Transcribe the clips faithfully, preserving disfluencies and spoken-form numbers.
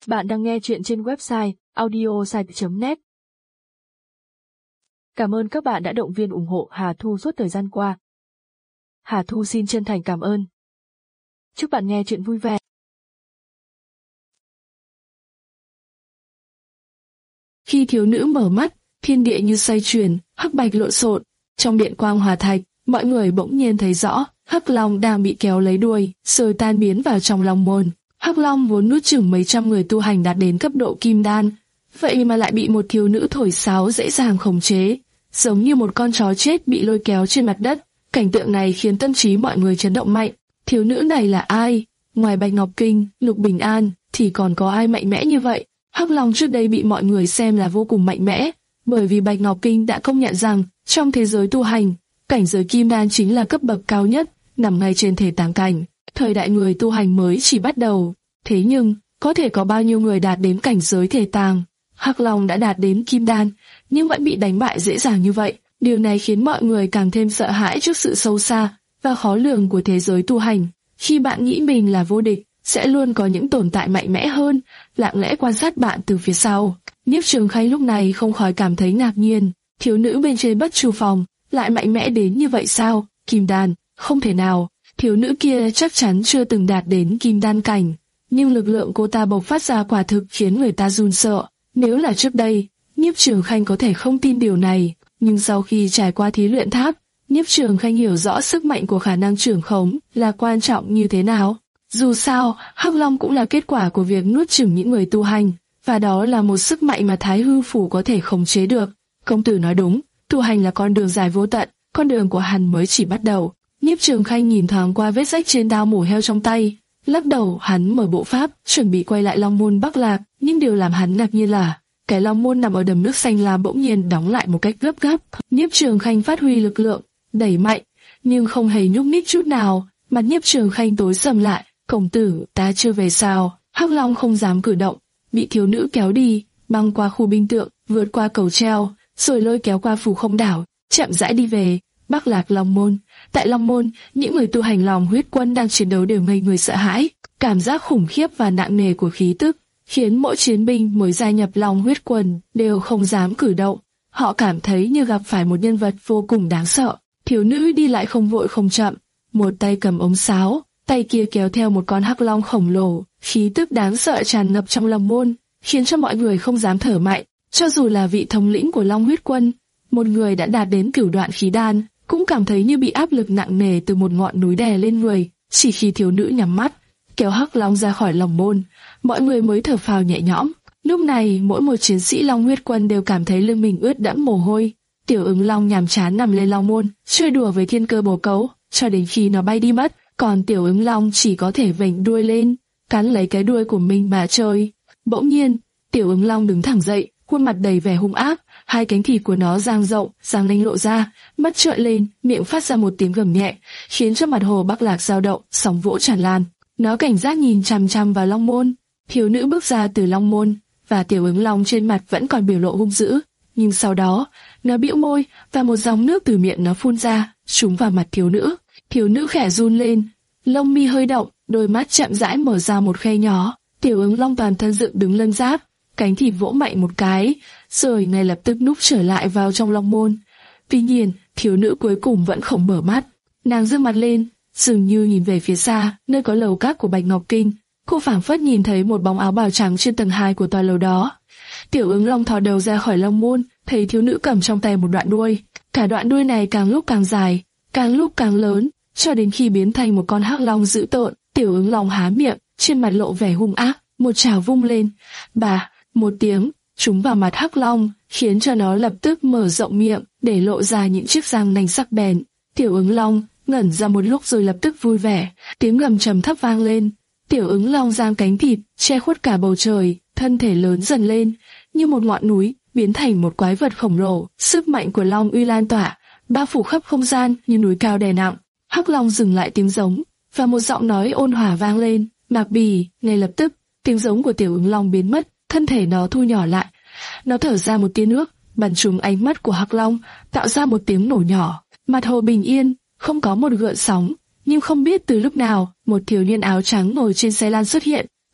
Bạn đang nghe chuyện trên website audiosite chấm net. Cảm ơn các bạn đã động viên ủng hộ Hà Thu suốt thời gian qua. Hà Thu xin chân thành cảm ơn. Chúc bạn nghe chuyện vui vẻ. Khi thiếu nữ mở mắt, thiên địa như xoay chuyển, hắc bạch lộn xộn. Trong điện quang hòa thạch, mọi người bỗng nhiên thấy rõ, Hắc Long đang bị kéo lấy đuôi, rồi tan biến vào trong Long môn. Hắc Long vốn nuốt chửng mấy trăm người tu hành đạt đến cấp độ kim đan, vậy mà lại bị một thiếu nữ thổi sáo dễ dàng khống chế, giống như một con chó chết bị lôi kéo trên mặt đất. Cảnh tượng này khiến tâm trí mọi người chấn động mạnh. Thiếu nữ này là ai? Ngoài Bạch Ngọc Kinh, Lục Bình An, thì còn có ai mạnh mẽ như vậy? Hắc Long trước đây bị mọi người xem là vô cùng mạnh mẽ, bởi vì Bạch Ngọc Kinh đã công nhận rằng trong thế giới tu hành, cảnh giới kim đan chính là cấp bậc cao nhất, nằm ngay trên thể tàng cảnh. Thời đại người tu hành mới chỉ bắt đầu, thế nhưng có thể có bao nhiêu người đạt đến cảnh giới thể tàng? Hắc Long đã đạt đến kim đan, nhưng vẫn bị đánh bại dễ dàng như vậy. Điều này khiến mọi người càng thêm sợ hãi trước sự sâu xa và khó lường của thế giới tu hành. Khi bạn nghĩ mình là vô địch, sẽ luôn có những tồn tại mạnh mẽ hơn, lặng lẽ quan sát bạn từ phía sau. Nhiếp Trường Khanh lúc này không khỏi cảm thấy ngạc nhiên, thiếu nữ bên trên Bất Chu Phòng lại mạnh mẽ đến như vậy sao? Kim đan, không thể nào, thiếu nữ kia chắc chắn chưa từng đạt đến kim đan cảnh, nhưng lực lượng cô ta bộc phát ra quả thực khiến người ta run sợ. Nếu là trước đây, Nhiếp Trường Khanh có thể không tin điều này, nhưng sau khi trải qua thí luyện tháp, Nhiếp Trường Khanh hiểu rõ sức mạnh của khả năng trưởng khống là quan trọng như thế nào. Dù sao, Hắc Long cũng là kết quả của việc nuốt chửng những người tu hành, và đó là một sức mạnh mà Thái Hư Phủ có thể khống chế được. Công tử nói đúng, tu hành là con đường dài vô tận, con đường của hắn mới chỉ bắt đầu. Nhiếp Trường Khanh nhìn thoáng qua vết rách trên đao mổ heo trong tay, lắc đầu. Hắn mở bộ pháp, chuẩn bị quay lại Long môn Bắc Lạc, nhưng điều làm hắn ngạc nhiên là cái Long môn nằm ở đầm nước xanh lam bỗng nhiên đóng lại một cách gấp gáp. Nhiếp Trường Khanh phát huy lực lượng, đẩy mạnh, nhưng không hề nhúc nhích chút nào. Mặt Nhiếp Trường Khanh tối sầm lại. Công tử, ta chưa về sao? Hắc Long không dám cử động, bị thiếu nữ kéo đi, băng qua khu binh tượng, vượt qua cầu treo, rồi lôi kéo qua phù không đảo, chậm rãi đi về Bắc Lạc Long môn. Tại Long môn, những người tu hành Long huyết quân đang chiến đấu đều ngây người sợ hãi. Cảm giác khủng khiếp và nặng nề của khí tức khiến mỗi chiến binh mới gia nhập Long huyết quân đều không dám cử động. Họ cảm thấy như gặp phải một nhân vật vô cùng đáng sợ. Thiếu nữ đi lại không vội không chậm, một tay cầm ống sáo, tay kia kéo theo một con hắc long khổng lồ. Khí tức đáng sợ tràn ngập trong Long môn, khiến cho mọi người không dám thở mạnh. Cho dù là vị thống lĩnh của Long huyết quân, một người đã đạt đến cửu đoạn khí đan, cũng cảm thấy như bị áp lực nặng nề từ một ngọn núi đè lên người. Chỉ khi thiếu nữ nhắm mắt, kéo hắc long ra khỏi Long môn, mọi người mới thở phào nhẹ nhõm. Lúc này, mỗi một chiến sĩ Long huyết quân đều cảm thấy lưng mình ướt đẫm mồ hôi. Tiểu Ứng Long nhàm chán nằm lên Long môn, chơi đùa với thiên cơ bồ câu, cho đến khi nó bay đi mất. Còn Tiểu Ứng Long chỉ có thể vểnh đuôi lên, cắn lấy cái đuôi của mình mà chơi. Bỗng nhiên, Tiểu Ứng Long đứng thẳng dậy, khuôn mặt đầy vẻ hung ác, hai cánh thịt của nó dang rộng, răng nanh lộ ra, mắt trợn lên, miệng phát ra một tiếng gầm nhẹ, khiến cho mặt hồ Bắc Lạc dao động, sóng vỗ tràn lan. Nó cảnh giác nhìn chằm chằm vào Long môn. Thiếu nữ bước ra từ Long môn, và Tiểu Ứng Long trên mặt vẫn còn biểu lộ hung dữ, nhưng sau đó, nó bĩu môi và một dòng nước từ miệng nó phun ra, trúng vào mặt thiếu nữ. Thiếu nữ khẽ run lên, lông mi hơi động, đôi mắt chậm rãi mở ra một khe nhỏ. Tiểu Ứng Long toàn thân dựng đứng lân giáp, cánh thịt vỗ mạnh một cái, rồi ngay lập tức núp trở lại vào trong Long môn. Tuy nhiên, thiếu nữ cuối cùng vẫn không mở mắt. Nàng giương mặt lên, dường như nhìn về phía xa, nơi có lầu các của Bạch Ngọc Kinh. Cô phảng phất nhìn thấy một bóng áo bào trắng trên tầng hai của tòa lầu đó. Tiểu Ứng Long thò đầu ra khỏi Long môn, thấy thiếu nữ cầm trong tay một đoạn đuôi. Cả đoạn đuôi này càng lúc càng dài, càng lúc càng lớn, cho đến khi biến thành một con hắc long dữ tợn. Tiểu Ứng Long há miệng, trên mặt lộ vẻ hung ác, một chảo vung lên, bà, một tiếng, trúng vào mặt hắc long, khiến cho nó lập tức mở rộng miệng, để lộ ra những chiếc răng nanh sắc bén. Tiểu Ứng Long ngẩn ra một lúc rồi lập tức vui vẻ, tiếng gầm trầm thấp vang lên. Tiểu Ứng Long giang cánh thịt, che khuất cả bầu trời, thân thể lớn dần lên, như một ngọn núi, biến thành một quái vật khổng lồ. Sức mạnh của Long uy lan tỏa, bao phủ khắp không gian như núi cao đè nặng. Hắc Long dừng lại tiếng giống, và một giọng nói ôn hòa vang lên. Mạc Bì. Ngay lập tức, tiếng giống của Tiểu Ứng Long biến mất, thân thể nó thu nhỏ lại. Nó thở ra một tia nước, bắn trúng ánh mắt của Hắc Long, tạo ra một tiếng nổ nhỏ. Mặt hồ bình yên, không có một gợn sóng, nhưng không biết từ lúc nào, một thiếu niên áo trắng ngồi trên xe lan xuất hiện.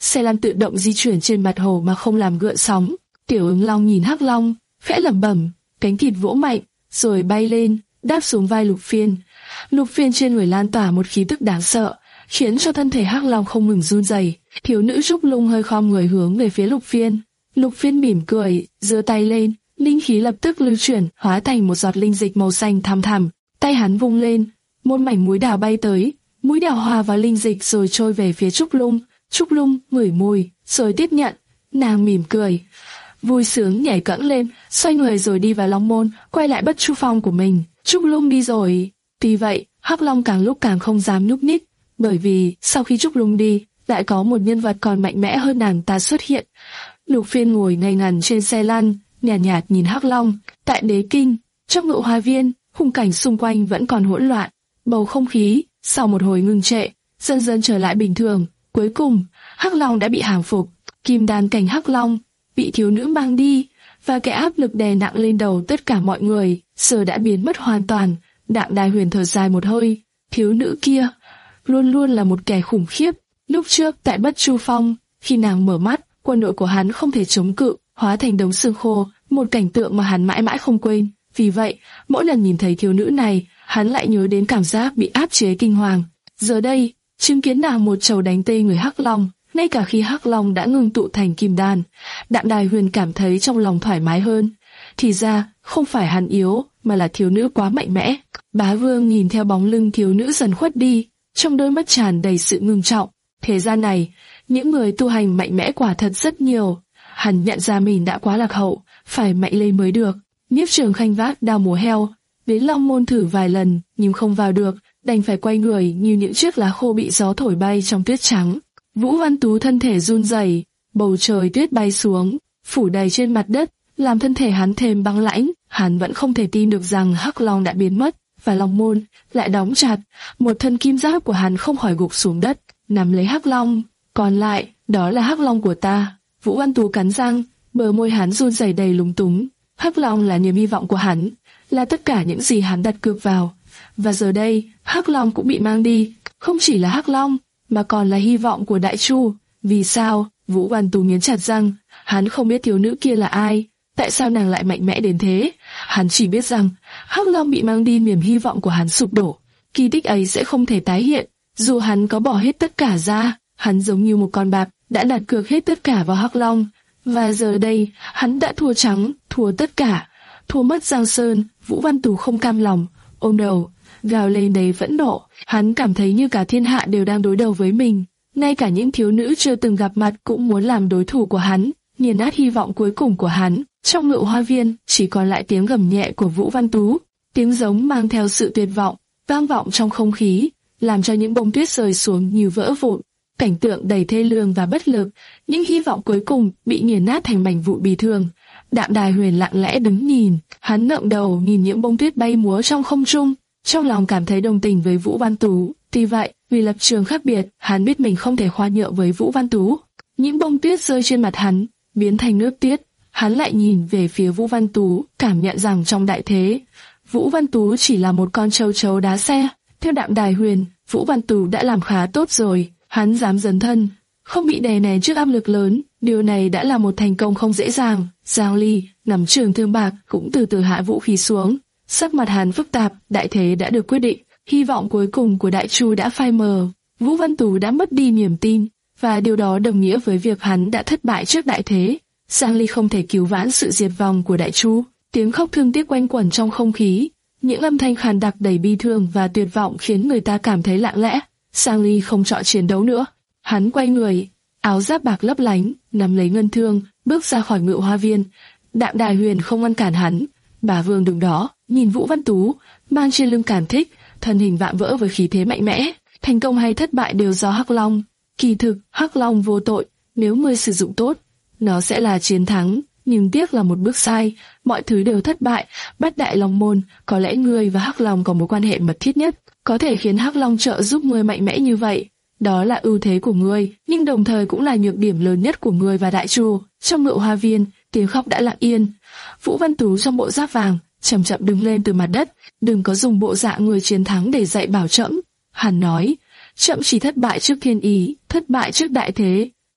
xe lăn tự động di chuyển trên mặt hồ mà không làm gợn sóng. Tiểu Ứng Long nhìn Hắc Long, khẽ lẩm bẩm, cánh thịt vỗ mạnh, rồi bay lên, đáp xuống vai Lục Phiên. Lục Phiên trên người lan tỏa một khí tức đáng sợ, khiến cho thân thể Hắc Long không ngừng run rẩy. Thiếu nữ Trúc Lung hơi khom người hướng về phía Lục Phiên. Lục Phiên mỉm cười, giơ tay lên, linh khí lập tức lưu chuyển, hóa thành một giọt linh dịch màu xanh thắm thẳm. Tay hắn vung lên, một mảnh muối đào bay tới, muối đào hòa vào linh dịch rồi trôi về phía Trúc Lung. Trúc Lung ngửi mùi, rồi tiếp nhận. Nàng mỉm cười, vui sướng nhảy cẫng lên, xoay người rồi đi vào Long Môn, quay lại Bất Chu Phong của mình. Trúc Lung đi rồi. Tuy vậy, Hắc Long càng lúc càng không dám nhúc nhích, bởi vì sau khi Trúc Lung đi, lại có một nhân vật còn mạnh mẽ hơn nàng ta xuất hiện. Lục Phiên ngồi ngây ngần trên xe lăn, nhàn nhạt, nhạt nhìn Hắc Long. Tại Đế Kinh, trong Ngự Hoa Viên, khung cảnh xung quanh vẫn còn hỗn loạn, bầu không khí sau một hồi ngưng trệ, dần dần trở lại bình thường. Cuối cùng, Hắc Long đã bị hàng phục. Kim đan cảnh Hắc Long bị thiếu nữ mang đi, và cái áp lực đè nặng lên đầu tất cả mọi người giờ đã biến mất hoàn toàn. Đặng Đài Huyền thở dài một hơi, thiếu nữ kia luôn luôn là một kẻ khủng khiếp. Lúc trước tại Bất Chu Phong, khi nàng mở mắt, quân đội của hắn không thể chống cự, hóa thành đống xương khô, một cảnh tượng mà hắn mãi mãi không quên. Vì vậy, mỗi lần nhìn thấy thiếu nữ này, hắn lại nhớ đến cảm giác bị áp chế kinh hoàng. Giờ đây, chứng kiến nàng một trầu đánh tê người Hắc Long, ngay cả khi Hắc Long đã ngưng tụ thành kim đan, Đặng Đài Huyền cảm thấy trong lòng thoải mái hơn. Thì ra, không phải hắn yếu, mà là thiếu nữ quá mạnh mẽ. Bá Vương nhìn theo bóng lưng thiếu nữ dần khuất đi, trong đôi mắt tràn đầy sự ngưng trọng. Thế gian này, những người tu hành mạnh mẽ quả thật rất nhiều. Hắn nhận ra mình đã quá lạc hậu, phải mạnh lên mới được. Nhiếp Trường Khanh vác đao mổ heo, đến Long Môn thử vài lần, nhưng không vào được, đành phải quay người như những chiếc lá khô bị gió thổi bay trong tuyết trắng. Vũ Văn Tú thân thể run rẩy, bầu trời tuyết bay xuống, phủ đầy trên mặt đất, làm thân thể hắn thêm băng lãnh. Hắn vẫn không thể tin được rằng Hắc Long đã biến mất, và Long Môn lại đóng chặt. Một thân kim giáp của hắn không khỏi gục xuống đất, nắm lấy Hắc Long. Còn lại, đó là Hắc Long của ta. Vũ Văn Tú cắn răng, bờ môi hắn run rẩy đầy lúng túng. Hắc Long là niềm hy vọng của hắn, là tất cả những gì hắn đặt cược vào. Và giờ đây, Hắc Long cũng bị mang đi. Không chỉ là Hắc Long, mà còn là hy vọng của Đại Chu. Vì sao? Vũ Văn Tú nghiến chặt răng. Hắn không biết thiếu nữ kia là ai, tại sao nàng lại mạnh mẽ đến thế. Hắn chỉ biết rằng Hắc Long bị mang đi, niềm hy vọng của hắn sụp đổ. Kỳ tích ấy sẽ không thể tái hiện, dù hắn có bỏ hết tất cả ra. Hắn giống như một con bạc đã đặt cược hết tất cả vào Hắc Long, và giờ đây hắn đã thua trắng, thua tất cả, thua mất Giang Sơn. Vũ Văn Tú không cam lòng, ôm đầu, gào lên đầy phẫn nộ. Hắn cảm thấy như cả thiên hạ đều đang đối đầu với mình, ngay cả những thiếu nữ chưa từng gặp mặt cũng muốn làm đối thủ của hắn, nghiền nát hy vọng cuối cùng của hắn. Trong Ngự Hoa Viên chỉ còn lại tiếng gầm nhẹ của Vũ Văn Tú, tiếng giống mang theo sự tuyệt vọng, vang vọng trong không khí, làm cho những bông tuyết rơi xuống như vỡ vụn. Cảnh tượng đầy thê lương và bất lực, những hy vọng cuối cùng bị nghiền nát thành mảnh vụn bi thương. Đặng Đài Huyền lặng lẽ đứng nhìn, hắn ngẩng đầu nhìn những bông tuyết bay múa trong không trung, trong lòng cảm thấy đồng tình với Vũ Văn Tú. Tuy vậy, vì lập trường khác biệt, hắn biết mình không thể khoan nhượng với Vũ Văn Tú. Những bông tuyết rơi trên mặt hắn, biến thành nước tuyết. Hắn lại nhìn về phía Vũ Văn Tú, cảm nhận rằng trong đại thế, Vũ Văn Tú chỉ là một con trâu trâu đá xe. Theo Đặng Đài Huyền, Vũ Văn Tú đã làm khá tốt rồi. Hắn dám dấn thân, không bị đè nén trước áp lực lớn, điều này đã là một thành công không dễ dàng. Giang Ly nắm trường thương bạc cũng từ từ hạ vũ khí xuống, sắc mặt hắn phức tạp. Đại thế đã được quyết định, hy vọng cuối cùng của Đại Chu đã phai mờ. Vũ Văn Tú đã mất đi niềm tin, và điều đó đồng nghĩa với việc hắn đã thất bại trước đại thế. Giang Ly không thể cứu vãn sự diệt vong của Đại Chu. Tiếng khóc thương tiếc quanh quẩn trong không khí, những âm thanh khàn đặc đầy bi thương và tuyệt vọng khiến người ta cảm thấy lặng lẽ. Giang Ly không chọn chiến đấu nữa, hắn quay người, áo giáp bạc lấp lánh, nắm lấy ngân thương, bước ra khỏi Ngự Hoa Viên. Đặng Đài Huyền không ngăn cản hắn. Bà Vương đứng đó, nhìn Vũ Văn Tú, mang trên lưng Càn Thích, thân hình vạm vỡ với khí thế mạnh mẽ. Thành công hay thất bại đều do Hắc Long. Kỳ thực, Hắc Long vô tội, nếu ngươi sử dụng tốt, nó sẽ là chiến thắng. Nhưng tiếc là một bước sai, mọi thứ đều thất bại. Bát Đại Long Môn, có lẽ ngươi và Hắc Long có mối quan hệ mật thiết nhất, có thể khiến Hắc Long trợ giúp ngươi mạnh mẽ như vậy. Đó là ưu thế của ngươi, nhưng đồng thời cũng là nhược điểm lớn nhất của ngươi và Đại Chu. Trong Ngự Hoa Viên, tiếng khóc đã lặng yên. Vũ Văn Tú trong bộ giáp vàng chậm chậm đứng lên từ mặt đất. Đừng có dùng bộ dạng người chiến thắng để dạy bảo trẫm, hắn nói. Trẫm chỉ thất bại trước thiên ý, thất bại trước đại thế.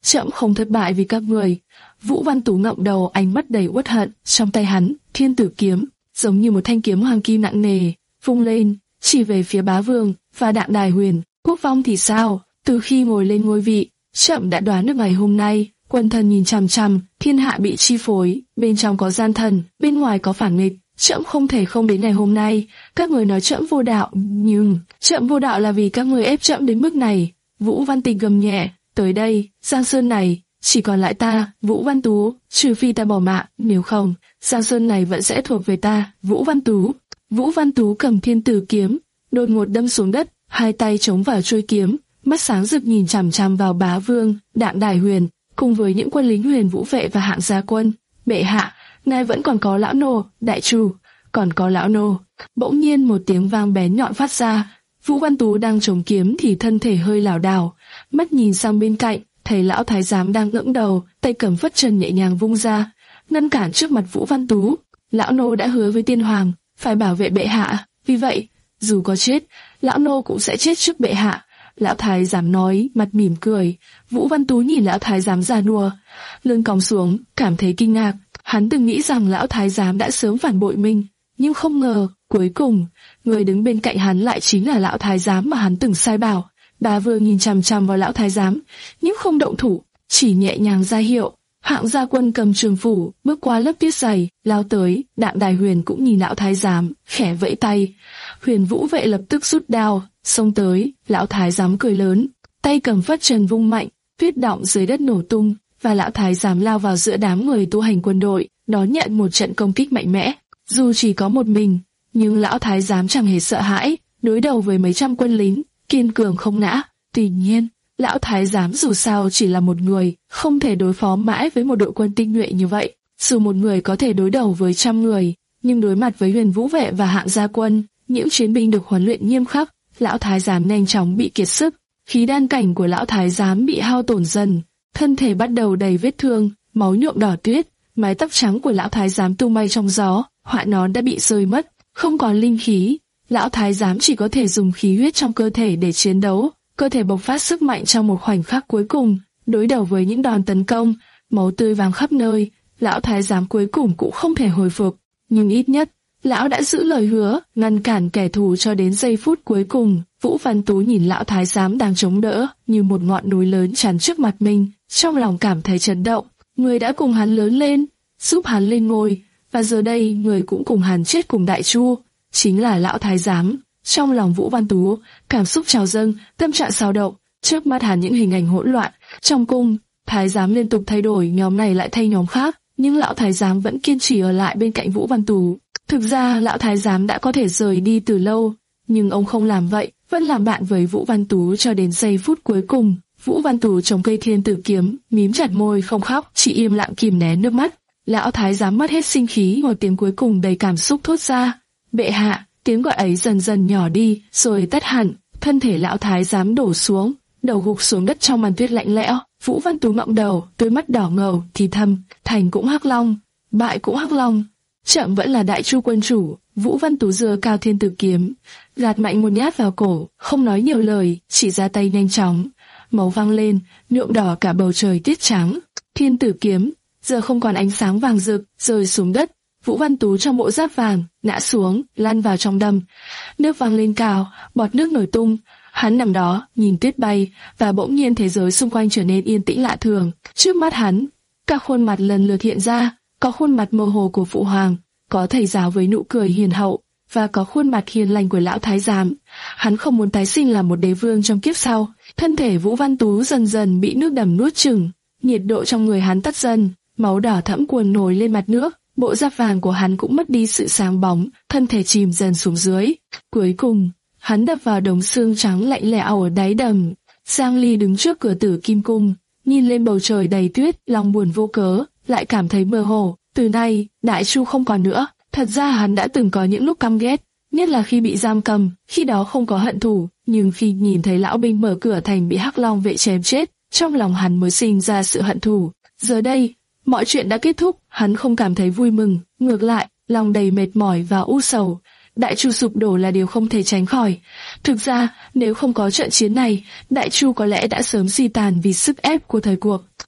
trẫm không thất bại vì các người. Vũ Văn Tú ngậm đầu, ánh mắt đầy uất hận. Trong tay hắn, Thiên Tử kiếm giống như một thanh kiếm hoàng kim nặng nề, vung lên, chỉ về phía Bá Vương và Đạm Đài Huyền. Quốc vong thì sao? Từ khi ngồi lên ngôi vị, trẫm đã đoán được ngày hôm nay. Quân thần nhìn chằm chằm, thiên hạ bị chi phối, bên trong có gian thần, bên ngoài có phản nghịch. Trẫm không thể không đến ngày hôm nay. Các người nói trẫm vô đạo, nhưng trẫm vô đạo là vì các người ép trẫm đến mức này. Vũ Văn Tình gầm nhẹ, tới đây, Giang Sơn này chỉ còn lại ta, Vũ Văn Tú, trừ phi ta bỏ mạng, nếu không, Giang Sơn này vẫn sẽ thuộc về ta, Vũ Văn Tú. Vũ Văn Tú cầm Thiên Tử kiếm, đột ngột đâm xuống đất, hai tay chống vào chuôi kiếm, mắt sáng rực nhìn chằm chằm vào Bá Vương, Đạm Đài Huyền, cùng với những quân lính Huyền Vũ vệ và Hạng Gia quân. Bệ hạ, ngài vẫn còn có lão nô, đại chu, còn có lão nô. Bỗng nhiên một tiếng vang bén nhọn phát ra. Vũ Văn Tú đang chống kiếm thì thân thể hơi lảo đảo, mắt nhìn sang bên cạnh, thấy lão thái giám đang ngẩng đầu, tay cầm phất trần nhẹ nhàng vung ra, ngăn cản trước mặt Vũ Văn Tú. Lão nô đã hứa với tiên hoàng, phải bảo vệ bệ hạ, vì vậy, dù có chết, lão nô cũng sẽ chết trước bệ hạ. Lão thái giám nói, mặt mỉm cười. Vũ Văn Tú nhìn lão thái giám già nua, lưng còng xuống, cảm thấy kinh ngạc. Hắn từng nghĩ rằng lão thái giám đã sớm phản bội mình, nhưng không ngờ, cuối cùng, người đứng bên cạnh hắn lại chính là lão thái giám mà hắn từng sai bảo. Bá Vương nhìn chằm chằm vào lão thái giám, nhưng không động thủ, chỉ nhẹ nhàng ra hiệu. Hạng Gia quân cầm trường phủ, bước qua lớp tuyết dày, lao tới. Đạm Đài Huyền cũng nhìn lão thái giám, khẽ vẫy tay. Huyền Vũ vệ lập tức rút đao, xông tới. Lão thái giám cười lớn, tay cầm phất trần vung mạnh, tuyết đọng dưới đất nổ tung, và lão thái giám lao vào giữa đám người tu hành quân đội, đón nhận một trận công kích mạnh mẽ. Dù chỉ có một mình, nhưng lão thái giám chẳng hề sợ hãi, đối đầu với mấy trăm quân lính, kiên cường không ngã. Tuy nhiên, lão thái giám dù sao chỉ là một người, không thể đối phó mãi với một đội quân tinh nhuệ như vậy. Dù một người có thể đối đầu với trăm người, nhưng đối mặt với Huyền Vũ vệ và Hạng Gia quân, những chiến binh được huấn luyện nghiêm khắc, lão thái giám nhanh chóng bị kiệt sức. Khí đan cảnh của lão thái giám bị hao tổn dần, thân thể bắt đầu đầy vết thương, máu nhuộm đỏ tuyết. Mái tóc trắng của lão thái giám tung bay trong gió, họa nón đã bị rơi mất, không còn linh khí. Lão thái giám chỉ có thể dùng khí huyết trong cơ thể để chiến đấu, cơ thể bộc phát sức mạnh trong một khoảnh khắc cuối cùng, đối đầu với những đòn tấn công, máu tươi vàng khắp nơi. Lão thái giám cuối cùng cũng không thể hồi phục, nhưng ít nhất lão đã giữ lời hứa, ngăn cản kẻ thù cho đến giây phút cuối cùng. Vũ Văn Tú nhìn lão thái giám đang chống đỡ như một ngọn núi lớn chắn trước mặt mình, trong lòng cảm thấy chấn động. Người đã cùng hắn lớn lên, giúp hắn lên ngôi, và giờ đây người cũng cùng hắn chết cùng đại chu, chính là lão thái giám. Trong lòng Vũ Văn Tú, cảm xúc trào dâng, tâm trạng xao động. Trước mắt hắn những hình ảnh hỗn loạn. Trong cung, thái giám liên tục thay đổi, nhóm này lại thay nhóm khác, nhưng lão thái giám vẫn kiên trì ở lại bên cạnh Vũ Văn Tú. Thực ra lão thái giám đã có thể rời đi từ lâu, nhưng ông không làm vậy, vẫn làm bạn với Vũ Văn Tú cho đến giây phút cuối cùng. Vũ Văn Tú chống cây Thiên Tử kiếm, mím chặt môi không khóc, chỉ im lặng kìm nén nước mắt. Lão thái giám mất hết sinh khí, một tiếng cuối cùng đầy cảm xúc thốt ra, bệ hạ. Tiếng gọi ấy dần dần nhỏ đi, rồi tắt hẳn. Thân thể lão thái giám đổ xuống, đầu gục xuống đất trong màn tuyết lạnh lẽo. Vũ Văn Tú ngậm đầu, đôi mắt đỏ ngầu, thì thầm, thành cũng hắc long, bại cũng hắc long, chậm vẫn là đại chu quân chủ. Vũ Văn Tú giơ cao Thiên Tử kiếm, gạt mạnh một nhát vào cổ, không nói nhiều lời, chỉ ra tay nhanh chóng. Máu văng lên, nhuộm đỏ cả bầu trời tiết trắng. Thiên Tử kiếm giờ không còn ánh sáng vàng rực, rơi xuống đất. Vũ Văn Tú trong bộ giáp vàng ngã xuống, lăn vào trong đầm. Nước văng lên cao, bọt nước nổi tung. Hắn nằm đó, nhìn tuyết bay, và bỗng nhiên thế giới xung quanh trở nên yên tĩnh lạ thường. Trước mắt hắn, các khuôn mặt lần lượt hiện ra, có khuôn mặt mơ hồ của phụ hoàng, có thầy giáo với nụ cười hiền hậu, và có khuôn mặt hiền lành của lão thái giám. Hắn không muốn tái sinh làm một đế vương trong kiếp sau. Thân thể Vũ Văn Tú dần dần bị nước đầm nuốt chửng, nhiệt độ trong người hắn tắt dần, máu đỏ thẫm cuồn nổi lên mặt nước. Bộ giáp vàng của hắn cũng mất đi sự sáng bóng, thân thể chìm dần xuống dưới. Cuối cùng, hắn đập vào đống xương trắng lạnh lẽo ở đáy đầm. Giang Ly đứng trước cửa Tử Kim cung, nhìn lên bầu trời đầy tuyết, lòng buồn vô cớ, lại cảm thấy mơ hồ. Từ nay, Đại Chu không còn nữa. Thật ra hắn đã từng có những lúc căm ghét, nhất là khi bị giam cầm, khi đó không có hận thù, nhưng khi nhìn thấy lão binh mở cửa thành bị Hắc Long vệ chém chết, trong lòng hắn mới sinh ra sự hận thù. Giờ đây, mọi chuyện đã kết thúc, hắn không cảm thấy vui mừng, ngược lại, lòng đầy mệt mỏi và u sầu. Đại Chu sụp đổ là điều không thể tránh khỏi. Thực ra, nếu không có trận chiến này, Đại Chu có lẽ đã sớm suy tàn vì sức ép của thời cuộc.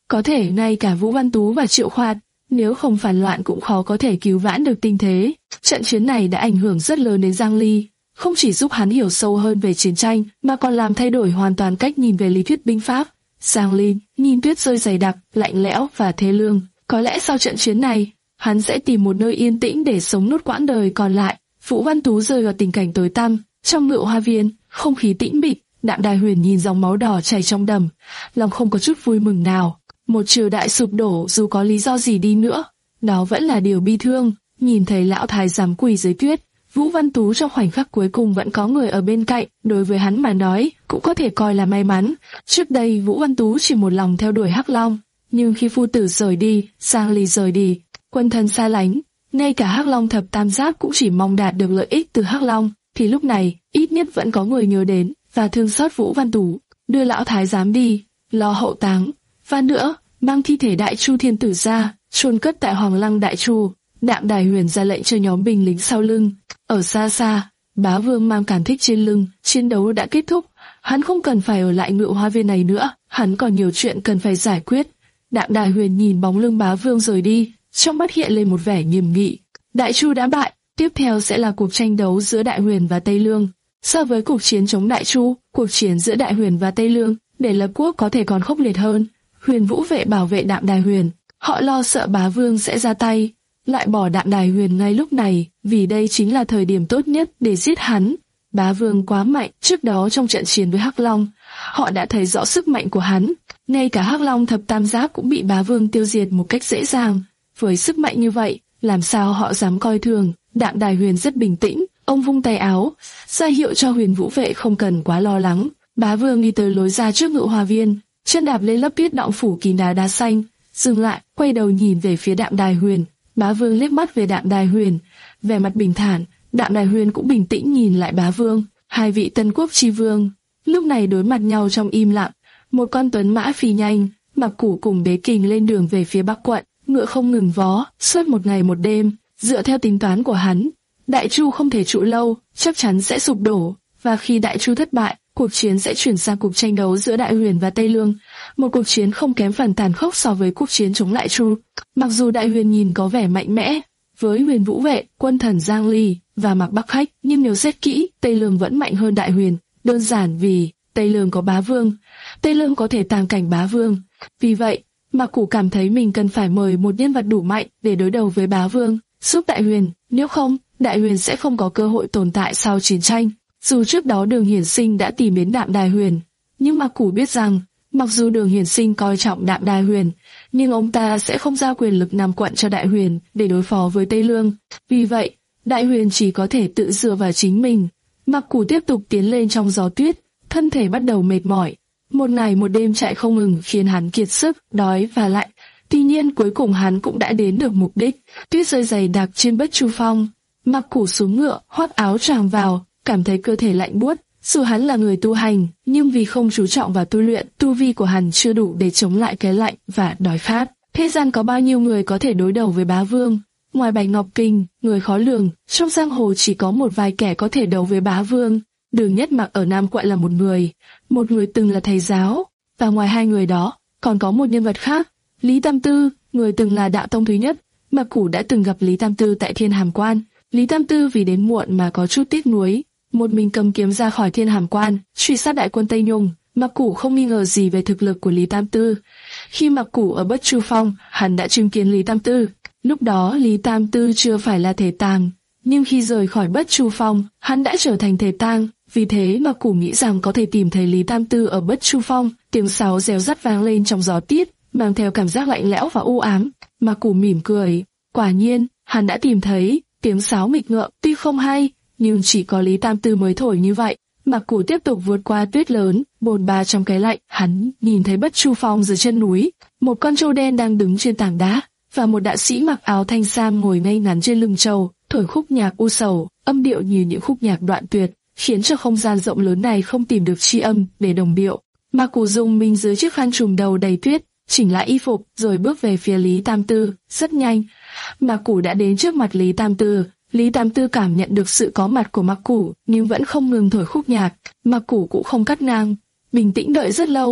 có thể ngay cả Vũ Văn Tú và Triệu Khoát, nếu không phản loạn cũng khó có thể cứu vãn được tình thế. Trận chiến này đã ảnh hưởng rất lớn đến Giang Ly, không chỉ giúp hắn hiểu sâu hơn về chiến tranh, mà còn làm thay đổi hoàn toàn cách nhìn về lý thuyết binh pháp. Giang Ly nhìn tuyết rơi dày đặc, lạnh lẽo và thê lương. Có lẽ sau trận chiến này, hắn sẽ tìm một nơi yên tĩnh để sống nốt quãng đời còn lại. Vũ Văn Tú rơi vào tình cảnh tối tăm. Trong Ngự Hoa Viên, không khí tĩnh mịch. Đạm Đài Huyền nhìn dòng máu đỏ chảy trong đầm, lòng không có chút vui mừng nào. Một triều đại sụp đổ, dù có lý do gì đi nữa, đó vẫn là điều bi thương. Nhìn thấy lão thái giám quỳ dưới tuyết, Vũ Văn Tú trong khoảnh khắc cuối cùng vẫn có người ở bên cạnh, đối với hắn mà nói, cũng có thể coi là may mắn. Trước đây Vũ Văn Tú chỉ một lòng theo đuổi Hắc Long, nhưng khi phu tử rời đi, Giang Ly rời đi, quân thân xa lánh, ngay cả Hắc Long thập tam giáp cũng chỉ mong đạt được lợi ích từ Hắc Long, thì lúc này, ít nhất vẫn có người nhớ đến và thương xót Vũ Văn Tú, đưa lão thái giám đi, lo hậu táng, và nữa, mang thi thể Đại Chu thiên tử ra, chôn cất tại Hoàng Lăng Đại Chu. Đạm Đài Huyền ra lệnh cho nhóm binh lính sau lưng. Ở xa xa, Bá Vương mang càn thích trên lưng, chiến đấu đã kết thúc, hắn không cần phải ở lại Ngự Hoa Viên này nữa, hắn còn nhiều chuyện cần phải giải quyết. Đạm Đài Huyền nhìn bóng lưng Bá Vương rời đi, trong mắt hiện lên một vẻ nghiêm nghị. Đại Chu đã bại, tiếp theo sẽ là cuộc tranh đấu giữa Đại Huyền và Tây Lương. So với cuộc chiến chống Đại Chu, cuộc chiến giữa Đại Huyền và Tây Lương để lập quốc có thể còn khốc liệt hơn. Huyền Vũ vệ bảo vệ Đạm Đài Huyền, họ lo sợ Bá Vương sẽ ra tay, loại bỏ Đạm Đài Huyền ngay lúc này, vì đây chính là thời điểm tốt nhất để giết hắn. Bá Vương quá mạnh, trước đó trong trận chiến với Hắc Long, họ đã thấy rõ sức mạnh của hắn, ngay cả Hắc Long thập tam giáp cũng bị Bá Vương tiêu diệt một cách dễ dàng. Với sức mạnh như vậy, làm sao họ dám coi thường? Đạm Đài Huyền rất bình tĩnh, ông vung tay áo, ra hiệu cho Huyền Vũ vệ không cần quá lo lắng. Bá Vương đi tới lối ra trước Ngự Hoa Viên, chân đạp lên lớp tuyết đọng phủ kín đá đá xanh, dừng lại, quay đầu nhìn về phía Đạm Đài Huyền. Bá Vương liếc mắt về Đạm Đài Huyền, vẻ mặt bình thản. Đạm Đài Huyền cũng bình tĩnh nhìn lại Bá Vương. Hai vị tân quốc chi vương lúc này đối mặt nhau trong im lặng. Một con tuấn mã phi nhanh, Mặc Củ cùng Đế Kình lên đường về phía Bắc quận, ngựa không ngừng vó, suốt một ngày một đêm. Dựa theo tính toán của hắn, Đại Chu không thể trụ lâu, chắc chắn sẽ sụp đổ, và khi Đại Chu thất bại, cuộc chiến sẽ chuyển sang cuộc tranh đấu giữa Đại Huyền và Tây Lương, một cuộc chiến không kém phần tàn khốc so với cuộc chiến chống lại Chu. Mặc dù Đại Huyền nhìn có vẻ mạnh mẽ, với Huyền Vũ vệ, quân thần Giang Ly và Mạc Bắc Khách, nhưng nếu xét kỹ, Tây Lương vẫn mạnh hơn Đại Huyền, đơn giản vì Tây Lương có Bá Vương, Tây Lương có thể tàng cảnh Bá Vương. Vì vậy, Mạc Củ cảm thấy mình cần phải mời một nhân vật đủ mạnh để đối đầu với Bá Vương, giúp Đại Huyền, nếu không, Đại Huyền sẽ không có cơ hội tồn tại sau chiến tranh. Dù trước đó Đường Hiển Sinh đã tìm đến Đạm Đài Huyền, nhưng Mạc Củ biết rằng, mặc dù Đường Hiển Sinh coi trọng Đạm Đài Huyền, nhưng ông ta sẽ không giao quyền lực Nam quận cho Đại Huyền để đối phó với Tây Lương. Vì vậy, Đại Huyền chỉ có thể tự dựa vào chính mình. Mạc Củ tiếp tục tiến lên trong gió tuyết, thân thể bắt đầu mệt mỏi. Một ngày một đêm chạy không ngừng khiến hắn kiệt sức, đói và lạnh. Tuy nhiên cuối cùng hắn cũng đã đến được mục đích. Tuyết rơi dày đặc trên Bất Chu Phong. Mạc Củ xuống ngựa, khoác áo choàng vào, cảm thấy cơ thể lạnh buốt. Dù hắn là người tu hành, nhưng vì không chú trọng vào tu luyện, tu vi của hắn chưa đủ để chống lại cái lạnh và đói khát. Thế gian có bao nhiêu người có thể đối đầu với Bá Vương? Ngoài Bạch Ngọc Kinh, người khó lường, trong giang hồ chỉ có một vài kẻ có thể đấu với Bá Vương. Đường Nhất Mặc ở Nam quận là một người, một người từng là thầy giáo, và ngoài hai người đó, còn có một nhân vật khác, Lý Tam Tư, người từng là đạo tông thứ nhất. Mạc Củ đã từng gặp Lý Tam Tư tại Thiên Hàm Quan. Lý Tam Tư vì đến muộn mà có chút tiếc nuối, một mình cầm kiếm ra khỏi Thiên Hàm Quan, truy sát đại quân Tây Nhung. Mạc Củ không nghi ngờ gì về thực lực của Lý Tam Tư. Khi Mạc Củ ở Bất Chu Phong, hắn đã chứng kiến Lý Tam Tư. Lúc đó Lý Tam Tư chưa phải là thể tàng, nhưng khi rời khỏi Bất Chu Phong, hắn đã trở thành thể tang. Vì thế Mạc Củ nghĩ rằng có thể tìm thấy Lý Tam Tư ở Bất Chu Phong. Tiếng sáo reo rắt vang lên trong gió tiết, mang theo cảm giác lạnh lẽo và u ám. Mạc Củ mỉm cười, quả nhiên, hắn đã tìm thấy. Tiếng sáo mịch ngợm tuy không hay, nhưng chỉ có Lý Tam Tư mới thổi như vậy. Mạc Củ tiếp tục vượt qua tuyết lớn, bồn ba trong cái lạnh. Hắn nhìn thấy Bất Chu Phong dưới chân núi, một con trâu đen đang đứng trên tảng đá, và một đạo sĩ mặc áo thanh sam ngồi ngay ngắn trên lưng trâu, thổi khúc nhạc u sầu, âm điệu như những khúc nhạc đoạn tuyệt, khiến cho không gian rộng lớn này không tìm được chi âm để đồng điệu. Mạc Củ dùng mình dưới chiếc khăn trùm đầu đầy tuyết, chỉnh lại y phục, rồi bước về phía Lý Tam Tư. Rất nhanh, Mạc Củ đã đến trước mặt Lý Tam Tư. Lý Tam Tư cảm nhận được sự có mặt của Mạc Củ, nhưng vẫn không ngừng thổi khúc nhạc. Mạc Củ cũng không cắt ngang, bình tĩnh đợi rất lâu.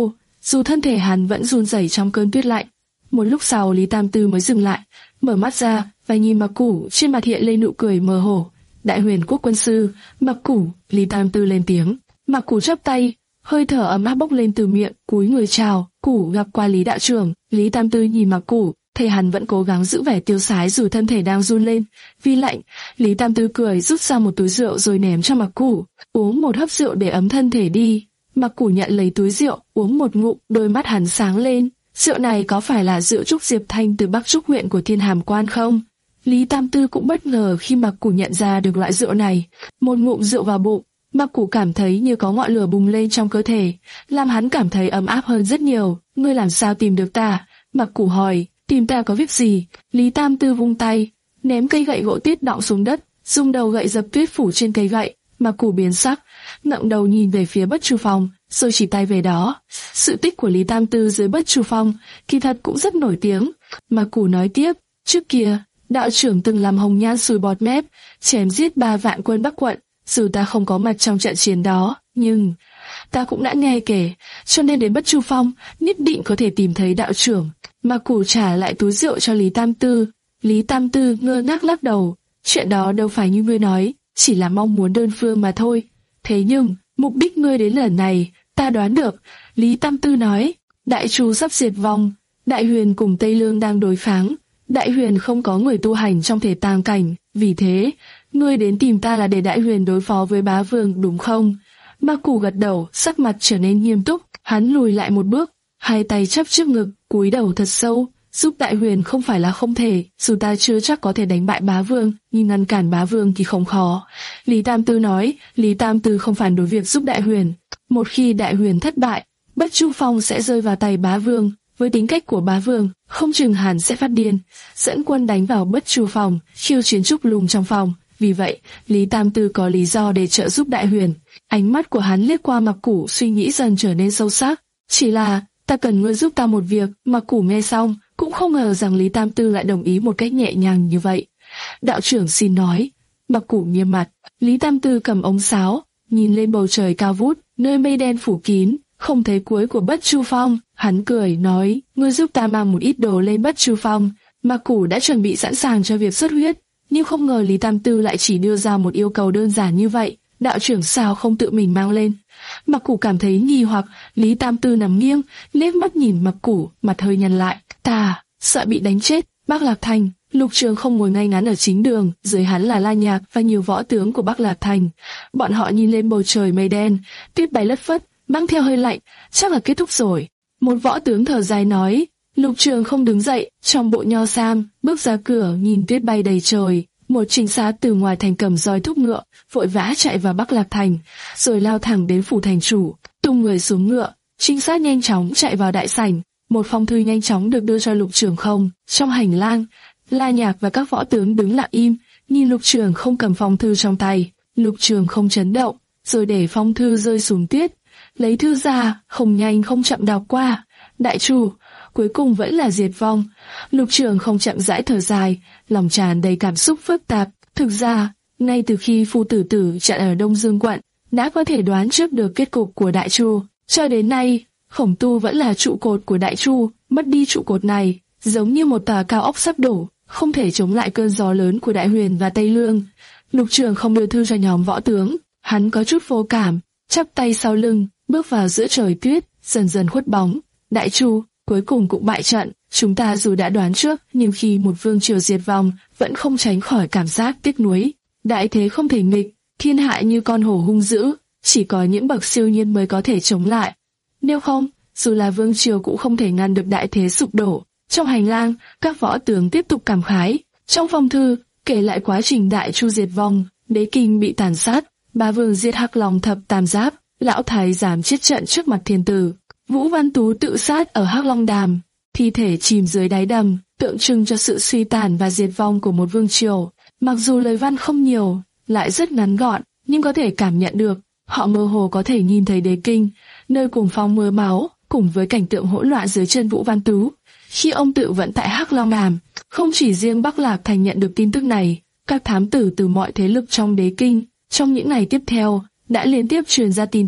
dù thân thể hắn vẫn run rẩy trong cơn tuyết lạnh. Một lúc sau Lý Tam Tư mới dừng lại, mở mắt ra và nhìn Mặc Củ, trên mặt hiện lên nụ cười mơ hồ. Đại Huyền Quốc quân sư, Mặc Củ. Lý Tam Tư lên tiếng. Mặc Củ chắp tay, hơi thở ấm áp bốc lên từ miệng, cúi người chào. Củ gặp qua Lý đạo trưởng. Lý Tam Tư nhìn Mặc Củ, thấy hắn vẫn cố gắng giữ vẻ tiêu sái dù thân thể đang run lên vì lạnh. Lý Tam Tư cười, rút ra một túi rượu rồi ném cho Mặc Củ. Uống một hớp rượu để ấm thân thể đi. Mặc Củ nhận lấy túi rượu, uống một ngụm, đôi mắt hắn sáng lên. Rượu này có phải là rượu trúc Diệp Thanh từ Bắc Trúc huyện của Thiên Hàm Quan không? Lý Tam Tư cũng bất ngờ khi Mặc Củ nhận ra được loại rượu này. Một ngụm rượu vào bụng, Mặc Củ cảm thấy như có ngọn lửa bùng lên trong cơ thể, làm hắn cảm thấy ấm áp hơn rất nhiều. Ngươi làm sao tìm được ta? Mặc Củ hỏi. Tìm ta có việc gì? Lý Tam Tư vung tay, ném cây gậy gỗ tiết đọng xuống đất, dùng đầu gậy dập tuyết phủ trên cây gậy. Mặc Củ biến sắc, ngẩng đầu nhìn về phía Bất Chu Phong, rồi chỉ tay về đó. Sự tích của Lý Tam Tư dưới Bất Chu Phong kỳ thật cũng rất nổi tiếng. Mặc Củ nói tiếp, trước kia đạo trưởng từng làm hồng nhan sùi bọt mép, chém giết ba vạn quân Bắc quận. Dù ta không có mặt trong trận chiến đó, nhưng ta cũng đã nghe kể, cho nên đến Bất Chu Phong nhất định có thể tìm thấy đạo trưởng. Mặc Củ trả lại túi rượu cho Lý Tam Tư. Lý Tam Tư ngơ ngác lắc đầu. Chuyện đó đâu phải như ngươi nói, chỉ là mong muốn đơn phương mà thôi. Thế nhưng, mục đích ngươi đến lần này, ta đoán được. Lý Tam Tư nói, Đại Chu sắp diệt vong, Đại Huyền cùng Tây Lương đang đối kháng. Đại Huyền không có người tu hành trong thể tàng cảnh, vì thế, ngươi đến tìm ta là để Đại Huyền đối phó với bá vương đúng không? Mặc Củ gật đầu, sắc mặt trở nên nghiêm túc, hắn lùi lại một bước, hai tay chắp trước ngực, cúi đầu thật sâu. Giúp Đại Huyền không phải là không thể, dù ta chưa chắc có thể đánh bại bá vương, nhưng ngăn cản bá vương thì không khó. Lý Tam Tư nói, Lý Tam Tư không phản đối việc giúp Đại Huyền. Một khi Đại Huyền thất bại, Bất Chu Phong sẽ rơi vào tay bá vương. Với tính cách của bá vương, không chừng hắn sẽ phát điên, dẫn quân đánh vào Bất Chu Phong, khiêu chiến Trúc Lùng trong phòng. Vì vậy, Lý Tam Tư có lý do để trợ giúp Đại Huyền. Ánh mắt của hắn liếc qua Mặc Củ, suy nghĩ dần trở nên sâu sắc. Chỉ là, ta cần ngươi giúp ta một việc. Mặc Củ nghe xong, cũng không ngờ rằng Lý Tam Tư lại đồng ý một cách nhẹ nhàng như vậy. Đạo trưởng xin nói. Mặc Củ nghiêm mặt. Lý Tam Tư cầm ống sáo, nhìn lên bầu trời cao vút, nơi mây đen phủ kín, không thấy cuối của Bất Chu Phong. Hắn cười nói, ngươi giúp ta mang một ít đồ lên Bất Chu Phong. Mặc Củ đã chuẩn bị sẵn sàng cho việc xuất huyết, nhưng không ngờ Lý Tam Tư lại chỉ đưa ra một yêu cầu đơn giản như vậy. Đạo trưởng sao không tự mình mang lên? Mặc Củ cảm thấy nghi hoặc. Lý Tam Tư nằm nghiêng, liếc mắt nhìn Mặc Củ, mặt hơi nhăn lại. Ta sợ bị đánh chết. Bắc Lạc Thành, Lục Trường không ngồi ngay ngắn ở chính đường, dưới hắn là La Nhạc và nhiều võ tướng của Bắc Lạc Thành. Bọn họ nhìn lên bầu trời mây đen, tuyết bay lất phất, mang theo hơi lạnh, chắc là kết thúc rồi. Một võ tướng thở dài nói. Lục Trường không đứng dậy, trong bộ nho sam, bước ra cửa nhìn tuyết bay đầy trời. Một trinh sát từ ngoài thành cầm roi thúc ngựa, vội vã chạy vào Bắc Lạc Thành, rồi lao thẳng đến phủ thành chủ, tung người xuống ngựa. Trinh sát nhanh chóng chạy vào đại sảnh, một phong thư nhanh chóng được đưa cho Lục Trường không. Trong hành lang, La Nhạc và các võ tướng đứng lặng im, nhìn Lục Trường không cầm phong thư trong tay. Lục Trường không chấn động, rồi để phong thư rơi xuống tuyết, lấy thư ra, không nhanh không chậm đọc qua. Đại Chu cuối cùng vẫn là diệt vong. Lục Trường không chậm rãi thở dài, lòng tràn đầy cảm xúc phức tạp. Thực ra, ngay từ khi Phu Tử Tử trận ở Đông Dương quận, đã có thể đoán trước được kết cục của Đại Chu. Cho đến nay, Khổng Tu vẫn là trụ cột của Đại Chu, mất đi trụ cột này, giống như một tòa cao ốc sắp đổ, không thể chống lại cơn gió lớn của Đại Huyền và Tây Lương. Lục Trường không đưa thư cho nhóm võ tướng, hắn có chút vô cảm, chắp tay sau lưng, bước vào giữa trời tuyết, dần dần khuất bóng. Đại Chu cuối cùng cũng bại trận. Chúng ta dù đã đoán trước, nhưng khi một vương triều diệt vong, vẫn không tránh khỏi cảm giác tiếc nuối. Đại thế không thể nghịch, thiên hạ như con hổ hung dữ, chỉ có những bậc siêu nhiên mới có thể chống lại. Nếu không, dù là vương triều cũng không thể ngăn được đại thế sụp đổ. Trong hành lang, các võ tướng tiếp tục cảm khái. Trong phong thư, kể lại quá trình Đại Chu diệt vong, đế kinh bị tàn sát, ba vương giết Hắc Long thập tam giáp, lão thái giám chết trận trước mặt thiên tử. Vũ Văn Tú tự sát ở Hắc Long Đàm, thi thể chìm dưới đáy đầm, tượng trưng cho sự suy tàn và diệt vong của một vương triều. Mặc dù lời văn không nhiều, lại rất ngắn gọn, nhưng có thể cảm nhận được, họ mơ hồ có thể nhìn thấy đế kinh, nơi cuồng phong mưa máu, cùng với cảnh tượng hỗn loạn dưới chân Vũ Văn Tú. Khi ông tự vẫn tại Hắc Long Đàm, không chỉ riêng Bắc Lạc Thành nhận được tin tức này, các thám tử từ mọi thế lực trong đế kinh, trong những ngày tiếp theo, đã liên tiếp truyền ra tin tức.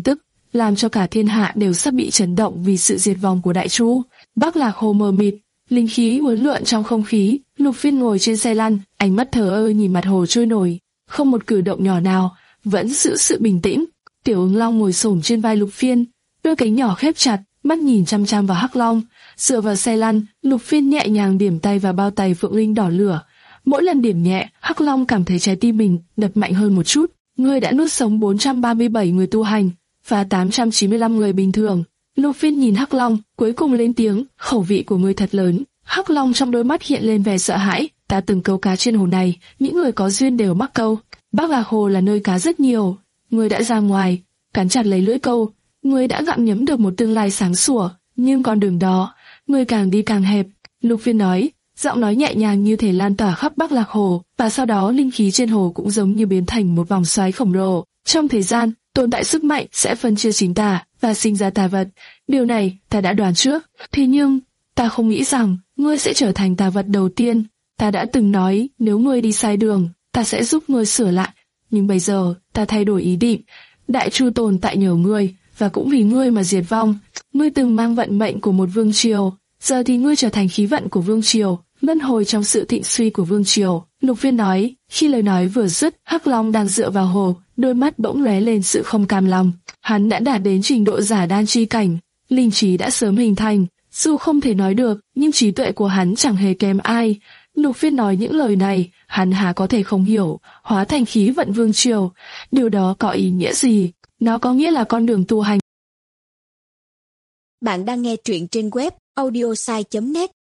làm cho cả thiên hạ đều sắp bị chấn động vì sự diệt vong của Đại Chu. Bắc Lạc Hồ mờ mịt, linh khí uốn lượn trong không khí. Lục Phiên ngồi trên xe lăn, ánh mắt thờ ơ nhìn mặt hồ trôi nổi, không một cử động nhỏ nào, vẫn giữ sự bình tĩnh. Tiểu Ứng Long ngồi xổm trên vai Lục Phiên, đôi cánh nhỏ khép chặt, mắt nhìn chăm chăm vào Hắc Long. Dựa vào xe lăn, Lục Phiên nhẹ nhàng điểm tay vào bao tay Phượng Linh đỏ lửa. Mỗi lần điểm nhẹ, Hắc Long cảm thấy trái tim mình đập mạnh hơn một chút. Ngươi đã nuốt sống bốn trăm ba mươi bảy người tu hành và tám trăm chín mươi lăm người bình thường. Lục Phiên nhìn Hắc Long, cuối cùng lên tiếng, khẩu vị của ngươi thật lớn. Hắc Long trong đôi mắt hiện lên vẻ sợ hãi. Ta từng câu cá trên hồ này, những người có duyên đều mắc câu. Bắc Lạc Hồ là nơi cá rất nhiều. Ngươi đã ra ngoài, cắn chặt lấy lưỡi câu. Ngươi đã gặm nhấm được một tương lai sáng sủa, nhưng con đường đó, ngươi càng đi càng hẹp. Lục Phiên nói, giọng nói nhẹ nhàng như thể lan tỏa khắp Bắc Lạc Hồ, và sau đó linh khí trên hồ cũng giống như biến thành một vòng xoáy khổng lồ. Trong thời gian, tồn tại sức mạnh sẽ phân chia chính tà và sinh ra tà vật. Điều này ta đã đoán trước. Thế nhưng, ta không nghĩ rằng ngươi sẽ trở thành tà vật đầu tiên. Ta đã từng nói, nếu ngươi đi sai đường, ta sẽ giúp ngươi sửa lại. Nhưng bây giờ, ta thay đổi ý định. Đại Chu tồn tại nhờ ngươi, và cũng vì ngươi mà diệt vong. Ngươi từng mang vận mệnh của một vương triều, giờ thì ngươi trở thành khí vận của vương triều, luân hồi trong sự thịnh suy của vương triều. Lục Phiên nói. Khi lời nói vừa dứt, Hắc Long đang dựa vào hồ, đôi mắt bỗng lóe lên sự không cam lòng. Hắn đã đạt đến trình độ giả đan chi cảnh, linh trí đã sớm hình thành. Dù không thể nói được, nhưng trí tuệ của hắn chẳng hề kém ai. Lục Phiên nói những lời này, hắn há có thể không hiểu, hóa thành khí vận vương triều. Điều đó có ý nghĩa gì? Nó có nghĩa là con đường tu hành. Bạn đang nghe truyện trên web audiosai chấm net.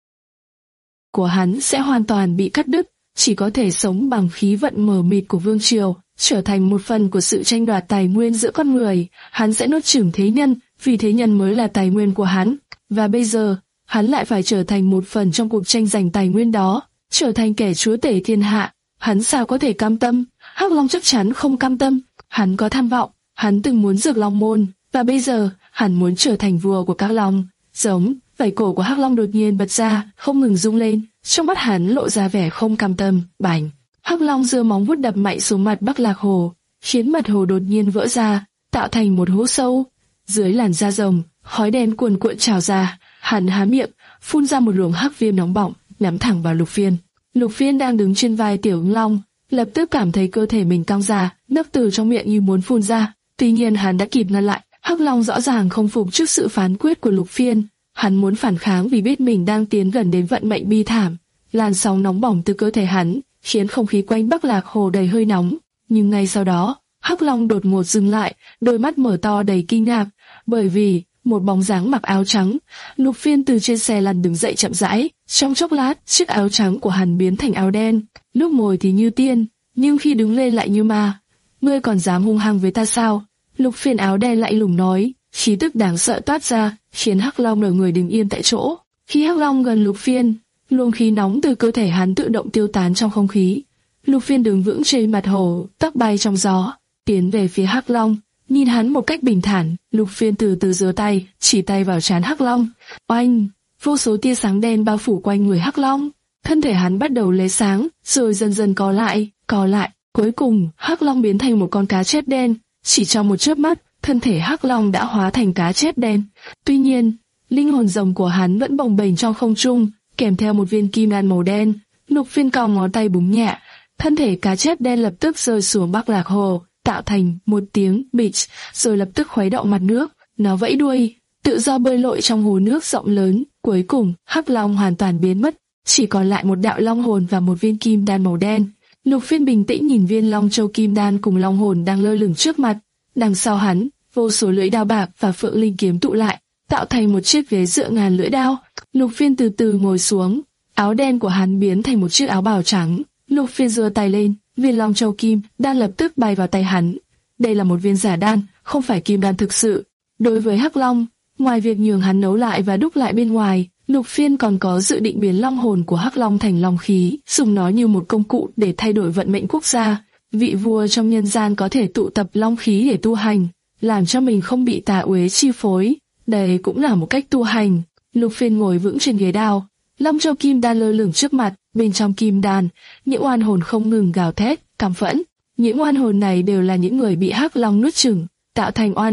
Của hắn sẽ hoàn toàn bị cắt đứt, chỉ có thể sống bằng khí vận mờ mịt của vương triều, trở thành một phần của sự tranh đoạt tài nguyên giữa con người. Hắn sẽ nuốt chửng thế nhân, vì thế nhân mới là tài nguyên của hắn. Và bây giờ, hắn lại phải trở thành một phần trong cuộc tranh giành tài nguyên đó, trở thành kẻ chúa tể thiên hạ. Hắn sao có thể cam tâm? Hắc Long chắc chắn không cam tâm. Hắn có tham vọng, hắn từng muốn dược Long môn, và bây giờ, hắn muốn trở thành vua của các long. Giống, vảy cổ của Hắc Long đột nhiên bật ra, không ngừng rung lên, trong mắt hắn lộ ra vẻ không cam tâm. Bành! Hắc Long giơ móng vuốt đập mạnh xuống mặt Bắc Lạc Hồ, khiến mặt hồ đột nhiên vỡ ra, tạo thành một hố sâu. Dưới làn da rồng, khói đen cuồn cuộn trào ra, hắn há miệng, phun ra một luồng hắc viêm nóng bỏng, nhắm thẳng vào Lục Phiên. Lục Phiên đang đứng trên vai Tiểu Ứng Long, lập tức cảm thấy cơ thể mình căng ra, nước từ trong miệng như muốn phun ra. Tuy nhiên hắn đã kịp ngăn lại. Hắc Long rõ ràng không phục trước sự phán quyết của Lục Phiên, hắn muốn phản kháng vì biết mình đang tiến gần đến vận mệnh bi thảm. Làn sóng nóng bỏng từ cơ thể hắn khiến không khí quanh Bắc Lạc Hồ đầy hơi nóng. Nhưng ngay sau đó, Hắc Long đột ngột dừng lại, đôi mắt mở to đầy kinh ngạc, bởi vì một bóng dáng mặc áo trắng. Lục Phiên từ trên xe lăn đứng dậy chậm rãi, trong chốc lát, chiếc áo trắng của hắn biến thành áo đen, lúc ngồi thì như tiên, nhưng khi đứng lên lại như ma. Ngươi còn dám hung hăng với ta sao? Lục Phiên áo đen lạnh lùng nói, khí tức đáng sợ toát ra, khiến Hắc Long nở người đứng yên tại chỗ. Khi Hắc Long gần Lục Phiên, luồng khí nóng từ cơ thể hắn tự động tiêu tán trong không khí. Lục Phiên đứng vững trên mặt hồ, tóc bay trong gió, tiến về phía Hắc Long, nhìn hắn một cách bình thản. Lục Phiên từ từ giơ tay, chỉ tay vào trán Hắc Long. Oanh! Vô số tia sáng đen bao phủ quanh người Hắc Long, thân thể hắn bắt đầu lóe sáng, rồi dần dần co lại, co lại. Cuối cùng, Hắc Long biến thành một con cá chép đen. Chỉ trong một chớp mắt, thân thể Hắc Long đã hóa thành cá chép đen. Tuy nhiên, linh hồn rồng của hắn vẫn bồng bềnh trong không trung, kèm theo một viên kim đan màu đen. Lục Phiên cong ngón tay búng nhẹ, thân thể cá chép đen lập tức rơi xuống Bắc Lạc Hồ, tạo thành một tiếng bịch, rồi lập tức khuấy động mặt nước. Nó vẫy đuôi, tự do bơi lội trong hồ nước rộng lớn. Cuối cùng, Hắc Long hoàn toàn biến mất, chỉ còn lại một đạo long hồn và một viên kim đan màu đen. Lục Phiên bình tĩnh nhìn viên long châu kim đan cùng long hồn đang lơ lửng trước mặt. Đằng sau hắn, vô số lưỡi đao bạc và phượng linh kiếm tụ lại, tạo thành một chiếc ghế dựa ngàn lưỡi đao. Lục Phiên từ từ ngồi xuống, áo đen của hắn biến thành một chiếc áo bào trắng. Lục Phiên giơ tay lên, viên long châu kim đan lập tức bay vào tay hắn. Đây là một viên giả đan, không phải kim đan thực sự. Đối với Hắc Long, ngoài việc nhường hắn nấu lại và đúc lại bên ngoài, Lục Phiên còn có dự định biến long hồn của Hắc Long thành long khí, dùng nó như một công cụ để thay đổi vận mệnh quốc gia. Vị vua trong nhân gian có thể tụ tập long khí để tu hành, làm cho mình không bị tà uế chi phối. Đây cũng là một cách tu hành. Lục Phiên ngồi vững trên ghế đao, long châu kim đan lơ lửng trước mặt. Bên trong kim đan, những oan hồn không ngừng gào thét, căm phẫn. Những oan hồn này đều là những người bị Hắc Long nuốt chửng, tạo thành oan hồn.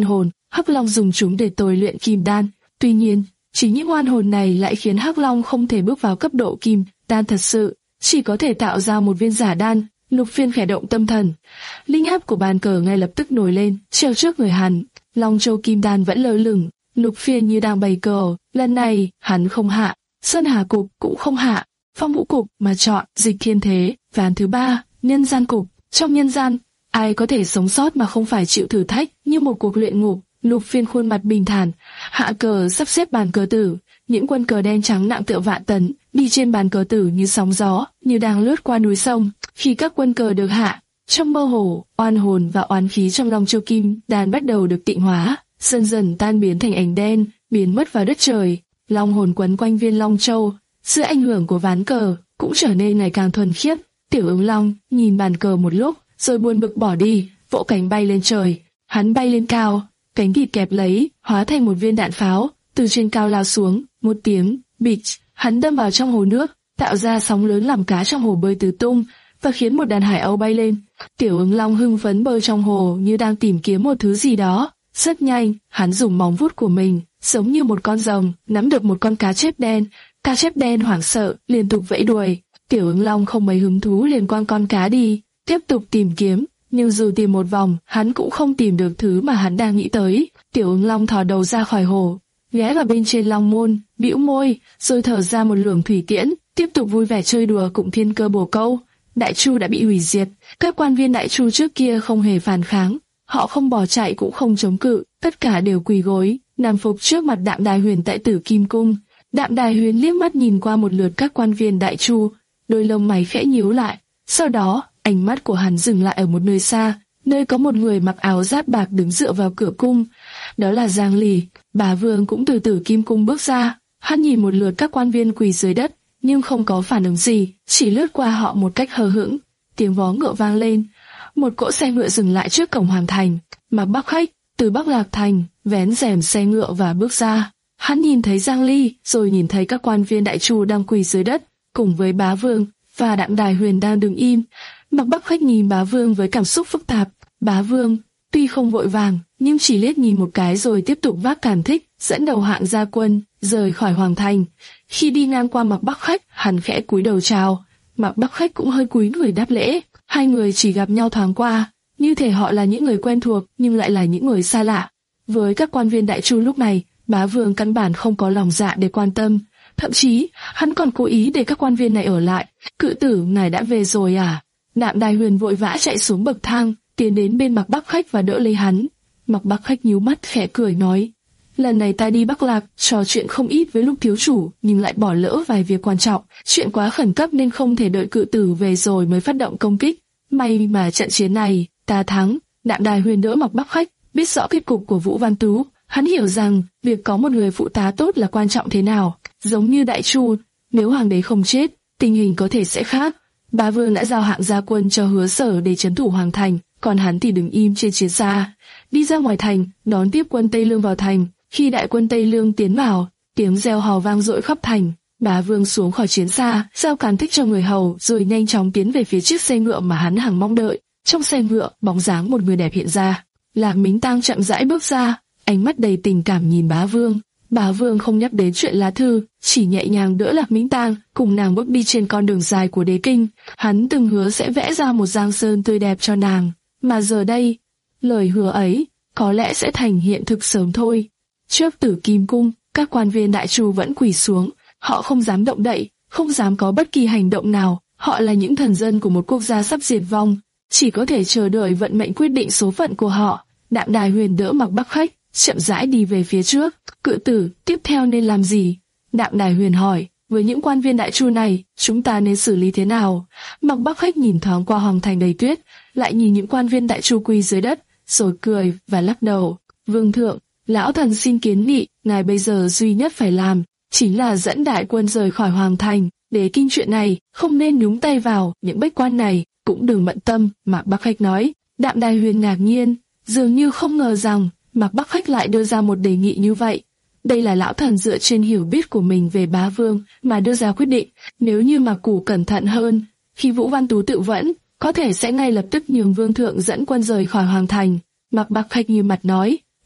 Hắc Long dùng chúng để tôi luyện kim đan. Tuy nhiên, chính những oan hồn này lại khiến Hắc Long không thể bước vào cấp độ kim đan thật sự, chỉ có thể tạo ra một viên giả đan. Lục Phiên khẽ động tâm thần, linh áp của bàn cờ ngay lập tức nổi lên, treo trước người hắn. Long châu kim đan vẫn lơ lửng, Lục Phiên như đang bày cờ. Lần này hắn không hạ, Sơn Hà cục cũng không hạ, Phong Vũ cục mà chọn Dịch Thiên Thế. Ván thứ ba, nhân gian cục. Trong nhân gian, ai có thể sống sót mà không phải chịu thử thách như một cuộc luyện ngục. Lục Phiên khuôn mặt bình thản, hạ cờ sắp xếp bàn cờ tử. Những quân cờ đen trắng nặng tựa vạn tấn đi trên bàn cờ tử như sóng gió, như đang lướt qua núi sông. Khi các quân cờ được hạ, trong mơ hồ, oan hồn và oán khí trong Long châu kim đan bắt đầu được tịnh hóa, dần dần tan biến thành ánh đen, biến mất vào đất trời. Long hồn quấn quanh viên Long châu, sự ảnh hưởng của ván cờ cũng trở nên ngày càng thuần khiết. Tiểu Ứng Long nhìn bàn cờ một lúc, rồi buồn bực bỏ đi, vỗ cánh bay lên trời. Hắn bay lên cao, cánh kịt kẹp lấy, hóa thành một viên đạn pháo, từ trên cao lao xuống. Một tiếng bịch, hắn đâm vào trong hồ nước, tạo ra sóng lớn làm cá trong hồ bơi tứ tung và khiến một đàn hải âu bay lên. Tiểu Ứng Long hưng phấn bơi trong hồ như đang tìm kiếm một thứ gì đó. Rất nhanh, hắn dùng móng vuốt của mình, giống như một con rồng, nắm được một con cá chép đen. Cá chép đen hoảng sợ, liên tục vẫy đuôi. Tiểu Ứng Long không mấy hứng thú liền quăng con cá đi, tiếp tục tìm kiếm. Nhưng dù tìm một vòng, hắn cũng không tìm được thứ mà hắn đang nghĩ tới. Tiểu Ứng Long thò đầu ra khỏi hồ, ghé vào bên trên long môn, bĩu môi, rồi thở ra một luồng thủy tiễn, tiếp tục vui vẻ chơi đùa cùng thiên cơ bồ câu. Đại Chu đã bị hủy diệt, các quan viên Đại Chu trước kia không hề phản kháng, họ không bỏ chạy cũng không chống cự, tất cả đều quỳ gối, nằm phục trước mặt Đạm Đài Huyền tại Tử Kim Cung. Đạm Đài Huyền liếc mắt nhìn qua một lượt các quan viên Đại Chu, đôi lông mày khẽ nhíu lại, sau đó ánh mắt của hắn dừng lại ở một nơi xa, nơi có một người mặc áo giáp bạc đứng dựa vào cửa cung. Đó là Giang Ly. Bá Vương cũng từ Tử Kim Cung bước ra, hắn nhìn một lượt các quan viên quỳ dưới đất, nhưng không có phản ứng gì, chỉ lướt qua họ một cách hờ hững. Tiếng vó ngựa vang lên, một cỗ xe ngựa dừng lại trước cổng hoàng thành. Mạc Bắc Khách từ Bắc Lạc Thành vén rèm xe ngựa và bước ra. Hắn nhìn thấy Giang Ly, rồi nhìn thấy các quan viên Đại Chu đang quỳ dưới đất, cùng với Bá Vương và Đạm Đài Huyền đang đứng im. Mạc Bắc Khách nhìn Bá Vương với cảm xúc phức tạp. Bá Vương tuy không vội vàng, nhưng chỉ liếc nhìn một cái rồi tiếp tục vác càn thích, dẫn đầu hạng gia quân rời khỏi hoàng thành. Khi đi ngang qua Mạc Bắc Khách, hắn khẽ cúi đầu chào. Mạc Bắc Khách cũng hơi cúi người đáp lễ. Hai người chỉ gặp nhau thoáng qua, như thể họ là những người quen thuộc nhưng lại là những người xa lạ. Với các quan viên Đại Chu lúc này, Bá Vương căn bản không có lòng dạ để quan tâm, thậm chí hắn còn cố ý để các quan viên này ở lại. Cự tử, ngài đã về rồi à? Đạm Đài Huyền vội vã chạy xuống bậc thang, tiến đến bên Mạc Bắc Khách và đỡ lấy hắn. Mạc Bắc Khách nhíu mắt khẽ cười nói: lần này ta đi Bắc Lạc, trò chuyện không ít với Lục thiếu chủ, nhưng lại bỏ lỡ vài việc quan trọng. Chuyện quá khẩn cấp nên không thể đợi cự tử về rồi mới phát động công kích. May mà trận chiến này ta thắng. Đạm Đài Huyền đỡ Mạc Bắc Khách, biết rõ kết cục của Vũ Văn Tú. Hắn hiểu rằng việc có một người phụ tá tốt là quan trọng thế nào. Giống như Đại Chu, nếu hoàng đế không chết, tình hình có thể sẽ khác. Bá Vương đã giao hạng gia quân cho Hứa Sở để trấn thủ hoàng thành, còn hắn thì đứng im trên chiến xa, đi ra ngoài thành đón tiếp quân Tây Lương vào thành. Khi đại quân Tây Lương tiến vào, tiếng reo hò vang dội khắp thành. Bá Vương xuống khỏi chiến xa, giao càn thích cho người hầu, rồi nhanh chóng tiến về phía chiếc xe ngựa mà hắn hằng mong đợi. Trong xe ngựa, bóng dáng một người đẹp hiện ra. Lạc Mính Tăng chậm rãi bước ra, ánh mắt đầy tình cảm nhìn Bá Vương. Bá Vương không nhắc đến chuyện lá thư, chỉ nhẹ nhàng đỡ Lạc Mính Tăng, cùng nàng bước đi trên con đường dài của đế kinh. Hắn từng hứa sẽ vẽ ra một giang sơn tươi đẹp cho nàng, mà giờ đây, lời hứa ấy có lẽ sẽ thành hiện thực sớm thôi. Trước Tử Kim Cung, các quan viên Đại Chu vẫn quỳ xuống, họ không dám động đậy, không dám có bất kỳ hành động nào. Họ là những thần dân của một quốc gia sắp diệt vong, chỉ có thể chờ đợi vận mệnh quyết định số phận của họ. Đạm Đài Huyền đỡ Mạc Bắc Khách, chậm rãi đi về phía trước. Cự tử, tiếp theo nên làm gì? Đạm Đài Huyền hỏi. Với những quan viên Đại Chu này, chúng ta nên xử lý thế nào? Mạc Bắc Khách nhìn thoáng qua hoàng thành đầy tuyết, lại nhìn những quan viên Đại Chu quỳ dưới đất, rồi cười và lắc đầu. Vương thượng, lão thần xin kiến nghị, ngài bây giờ duy nhất phải làm chính là dẫn đại quân rời khỏi hoàng thành. Để kinh chuyện này, không nên nhúng tay vào. Những bách quan này cũng đừng bận tâm. Mạc Bắc Khách nói. Đạm Đài Huyền ngạc nhiên, dường như không ngờ rằng Mạc Bắc Khách lại đưa ra một đề nghị như vậy. Đây là lão thần dựa trên hiểu biết của mình về Bá Vương mà đưa ra quyết định. Nếu như Mạc Củ cẩn thận hơn, khi Vũ Văn Tú tự vẫn, có thể sẽ ngay lập tức nhường vương thượng dẫn quân rời khỏi hoàng thành. Mạc Bắc Khách nghiêm mặt nói.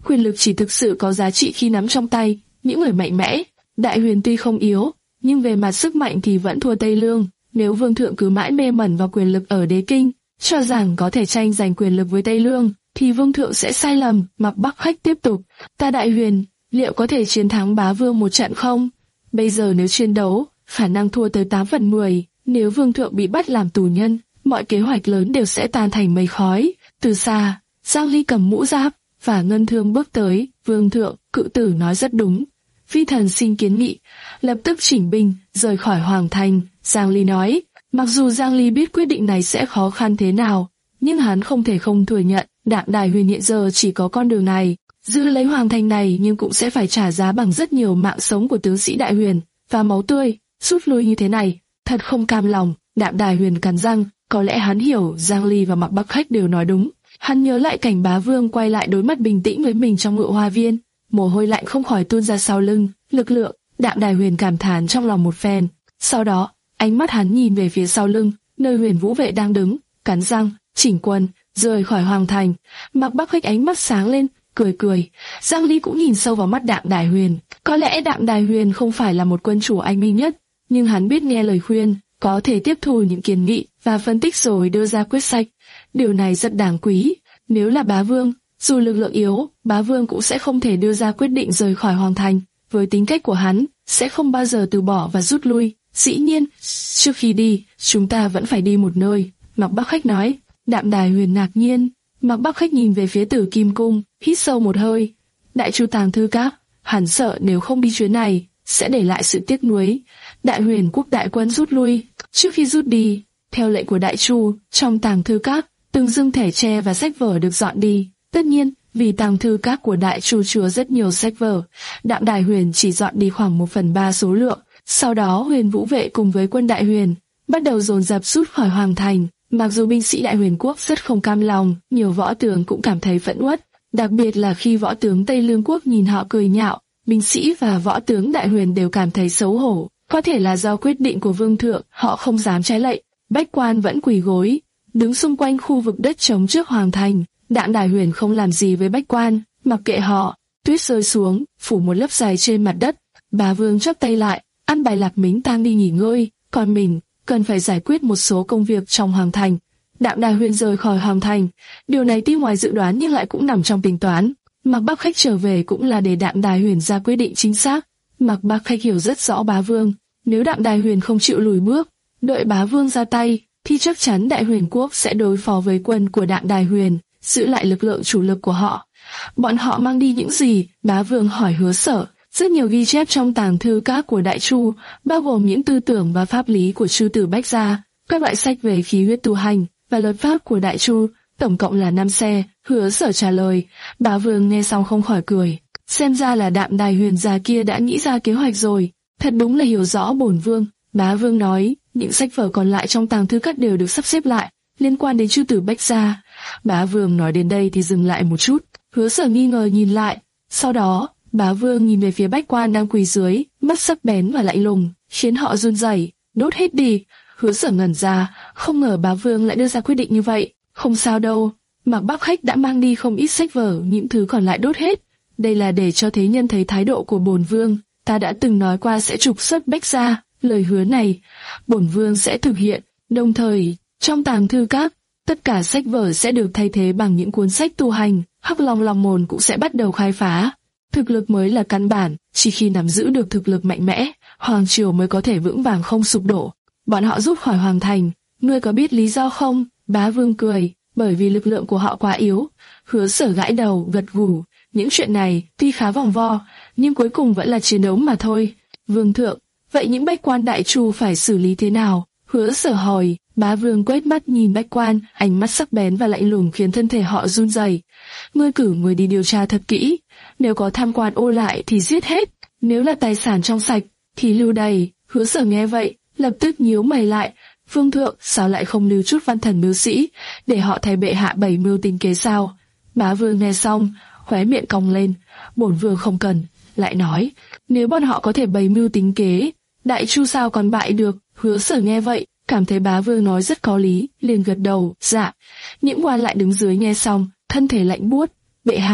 quyền lực chỉ thực sự có giá trị khi nắm trong tay những người mạnh mẽ. Đại Huyền tuy không yếu, nhưng về mặt sức mạnh thì vẫn thua Tây Lương. Nếu vương thượng cứ mãi mê mẩn vào quyền lực ở đế kinh, cho rằng có thể tranh giành quyền lực với Tây Lương, thì vương thượng sẽ sai lầm. Mạc Bắc Khách tiếp tục, ta Đại Huyền, liệu có thể chiến thắng bá vương một trận không? Bây giờ nếu chiến đấu, khả năng thua tới tám phần mười. Nếu vương thượng bị bắt làm tù nhân, mọi kế hoạch lớn đều sẽ tan thành mây khói. Từ xa, Giang Ly cầm mũ giáp và ngân thương bước tới. Vương thượng, cự tử nói rất đúng. Phi thần xin kiến nghị, lập tức chỉnh binh, rời khỏi Hoàng Thành. Giang Ly nói, mặc dù Giang Ly biết quyết định này sẽ khó khăn thế nào, nhưng hắn không thể không thừa nhận, Đạm Đài Huyền hiện giờ chỉ có con đường này, giữ lấy Hoàng Thành này nhưng cũng sẽ phải trả giá bằng rất nhiều mạng sống của tướng sĩ Đại Huyền và máu tươi. Rút lui như thế này, thật không cam lòng. Đạm Đài Huyền cắn răng, có lẽ hắn hiểu Giang Ly và Mạc Bắc Khách đều nói đúng. Hắn nhớ lại cảnh bá vương quay lại đối mặt bình tĩnh với mình trong Ngự Hoa Viên, mồ hôi lạnh không khỏi tuôn ra sau lưng. Lực lượng, Đạm Đài Huyền cảm thán trong lòng một phen. Sau đó, ánh mắt hắn nhìn về phía sau lưng, nơi Huyền Vũ vệ đang đứng, cắn răng, chỉnh quân, rời khỏi Hoàng Thành. Mạc Bắc Khách ánh mắt sáng lên, cười cười. Giang Ly cũng nhìn sâu vào mắt Đạm Đài Huyền. Có lẽ Đạm Đài Huyền không phải là một quân chủ anh minh nhất, nhưng hắn biết nghe lời khuyên, có thể tiếp thu những kiến nghị và phân tích rồi đưa ra quyết sách. Điều này rất đáng quý. Nếu là bá vương, dù lực lượng yếu, bá vương cũng sẽ không thể đưa ra quyết định rời khỏi Hoàng Thành. Với tính cách của hắn, sẽ không bao giờ từ bỏ và rút lui. Dĩ nhiên, trước khi đi, chúng ta vẫn phải đi một nơi, Mạc Bắc Khách nói. Đạm Đài Huyền ngạc nhiên. Mạc Bắc Khách nhìn về phía Tử Kim Cung, hít sâu một hơi. Đại Chu Tàng Thư Các, hắn sợ nếu không đi chuyến này, sẽ để lại sự tiếc nuối. Đại Huyền quốc đại quân rút lui. Trước khi rút đi, theo lệnh của Đại Chu, trong Tàng Thư Các, từng dương thẻ tre và sách vở được dọn đi. Tất nhiên, vì Tàng Thư Các của Đại Chu chứa rất nhiều sách vở, Đạm Đài Huyền chỉ dọn đi khoảng một phần ba số lượng. Sau đó Huyền Vũ vệ cùng với quân Đại Huyền bắt đầu dồn dập rút khỏi Hoàng Thành. Mặc dù binh sĩ Đại Huyền quốc rất không cam lòng, nhiều võ tướng cũng cảm thấy phẫn uất, đặc biệt là khi võ tướng Tây Lương quốc nhìn họ cười nhạo. Binh sĩ và võ tướng Đại Huyền đều cảm thấy xấu hổ, có thể là do quyết định của vương thượng, họ không dám trái lệnh. Bách quan vẫn quỳ gối, đứng xung quanh khu vực đất trống trước Hoàng Thành. Đạm Đài Huyền không làm gì với bách quan, mặc kệ họ. Tuyết rơi xuống, phủ một lớp dày trên mặt đất. Bá vương chắp tay lại, ăn bài Lạc Mính Tang đi nghỉ ngơi, còn mình cần phải giải quyết một số công việc trong Hoàng Thành. Đạm Đài Huyền rời khỏi Hoàng Thành, điều này tuy ngoài dự đoán nhưng lại cũng nằm trong tính toán. Mạc Bắc Khách trở về cũng là để Đạm Đài Huyền ra quyết định chính xác. Mạc Bắc Khách hiểu rất rõ bá vương, nếu Đạm Đài Huyền không chịu lùi bước, đợi bá vương ra tay, thì chắc chắn Đại Huyền quốc sẽ đối phó với quân của Đạm Đài Huyền, giữ lại lực lượng chủ lực của họ. Bọn họ mang đi những gì? Bá vương hỏi Hứa Sở. Rất nhiều ghi chép trong Tàng Thư Các của Đại Chu, bao gồm những tư tưởng và pháp lý của Chư Tử Bách Gia, các loại sách về khí huyết tu hành và luật pháp của Đại Chu, tổng cộng là năm xe. Hứa Sở trả lời. Bá vương nghe xong không khỏi cười. Xem ra là Đạm Đài Huyền già kia đã nghĩ ra kế hoạch rồi, thật đúng là hiểu rõ bổn vương. Bá vương nói, những sách vở còn lại trong Tàng Thư Các đều được sắp xếp lại, liên quan đến Chư Tử Bách Gia. Bá vương nói đến đây thì dừng lại một chút. Hứa Sở nghi ngờ nhìn lại, sau đó bá vương nhìn về phía bách quan đang quỳ dưới, mắt sắc bén và lạnh lùng, khiến họ run rẩy. Đốt hết đi. Hứa Sở ngẩn ra, không ngờ bá vương lại đưa ra quyết định như vậy. Không sao đâu, Mạc Bắc Khách đã mang đi không ít sách vở, những thứ còn lại đốt hết. Đây là để cho thế nhân thấy thái độ của bổn vương. Ta đã từng nói qua sẽ trục xuất Bách Gia, lời hứa này bổn vương sẽ thực hiện. Đồng thời, trong Tàng Thư Các, tất cả sách vở sẽ được thay thế bằng những cuốn sách tu hành. Hắc Long Long môn cũng sẽ bắt đầu khai phá. Thực lực mới là căn bản, chỉ khi nắm giữ được thực lực mạnh mẽ, hoàng triều mới có thể vững vàng không sụp đổ. Bọn họ rút khỏi Hoàng Thành, ngươi có biết lý do không? Bá vương cười, bởi vì lực lượng của họ quá yếu. Hứa Sở gãi đầu, gật gù. Những chuyện này tuy khá vòng vo, nhưng cuối cùng vẫn là chiến đấu mà thôi. Vương thượng, vậy những bách quan Đại Chu phải xử lý thế nào? Hứa Sở hỏi. Bá vương quét mắt nhìn bách quan, ánh mắt sắc bén và lạnh lùng khiến thân thể họ run rẩy. Ngươi cử người đi điều tra thật kỹ, nếu có tham quan ô lại thì giết hết, nếu là tài sản trong sạch thì lưu đày. Hứa Sở nghe vậy, lập tức nhíu mày lại. Vương thượng, sao lại không lưu chút văn thần mưu sĩ, để họ thay bệ hạ bày mưu tính kế sao? Bá vương nghe xong, khóe miệng cong lên. Bổn vương không cần. Lại nói, nếu bọn họ có thể bày mưu tính kế, Đại Chu sao còn bại được? Hứa Sở nghe vậy, cảm thấy bá vương nói rất có lý, liền gật đầu. Dạ. Những quan lại đứng dưới nghe xong, thân thể lạnh buốt. Bệ hạ,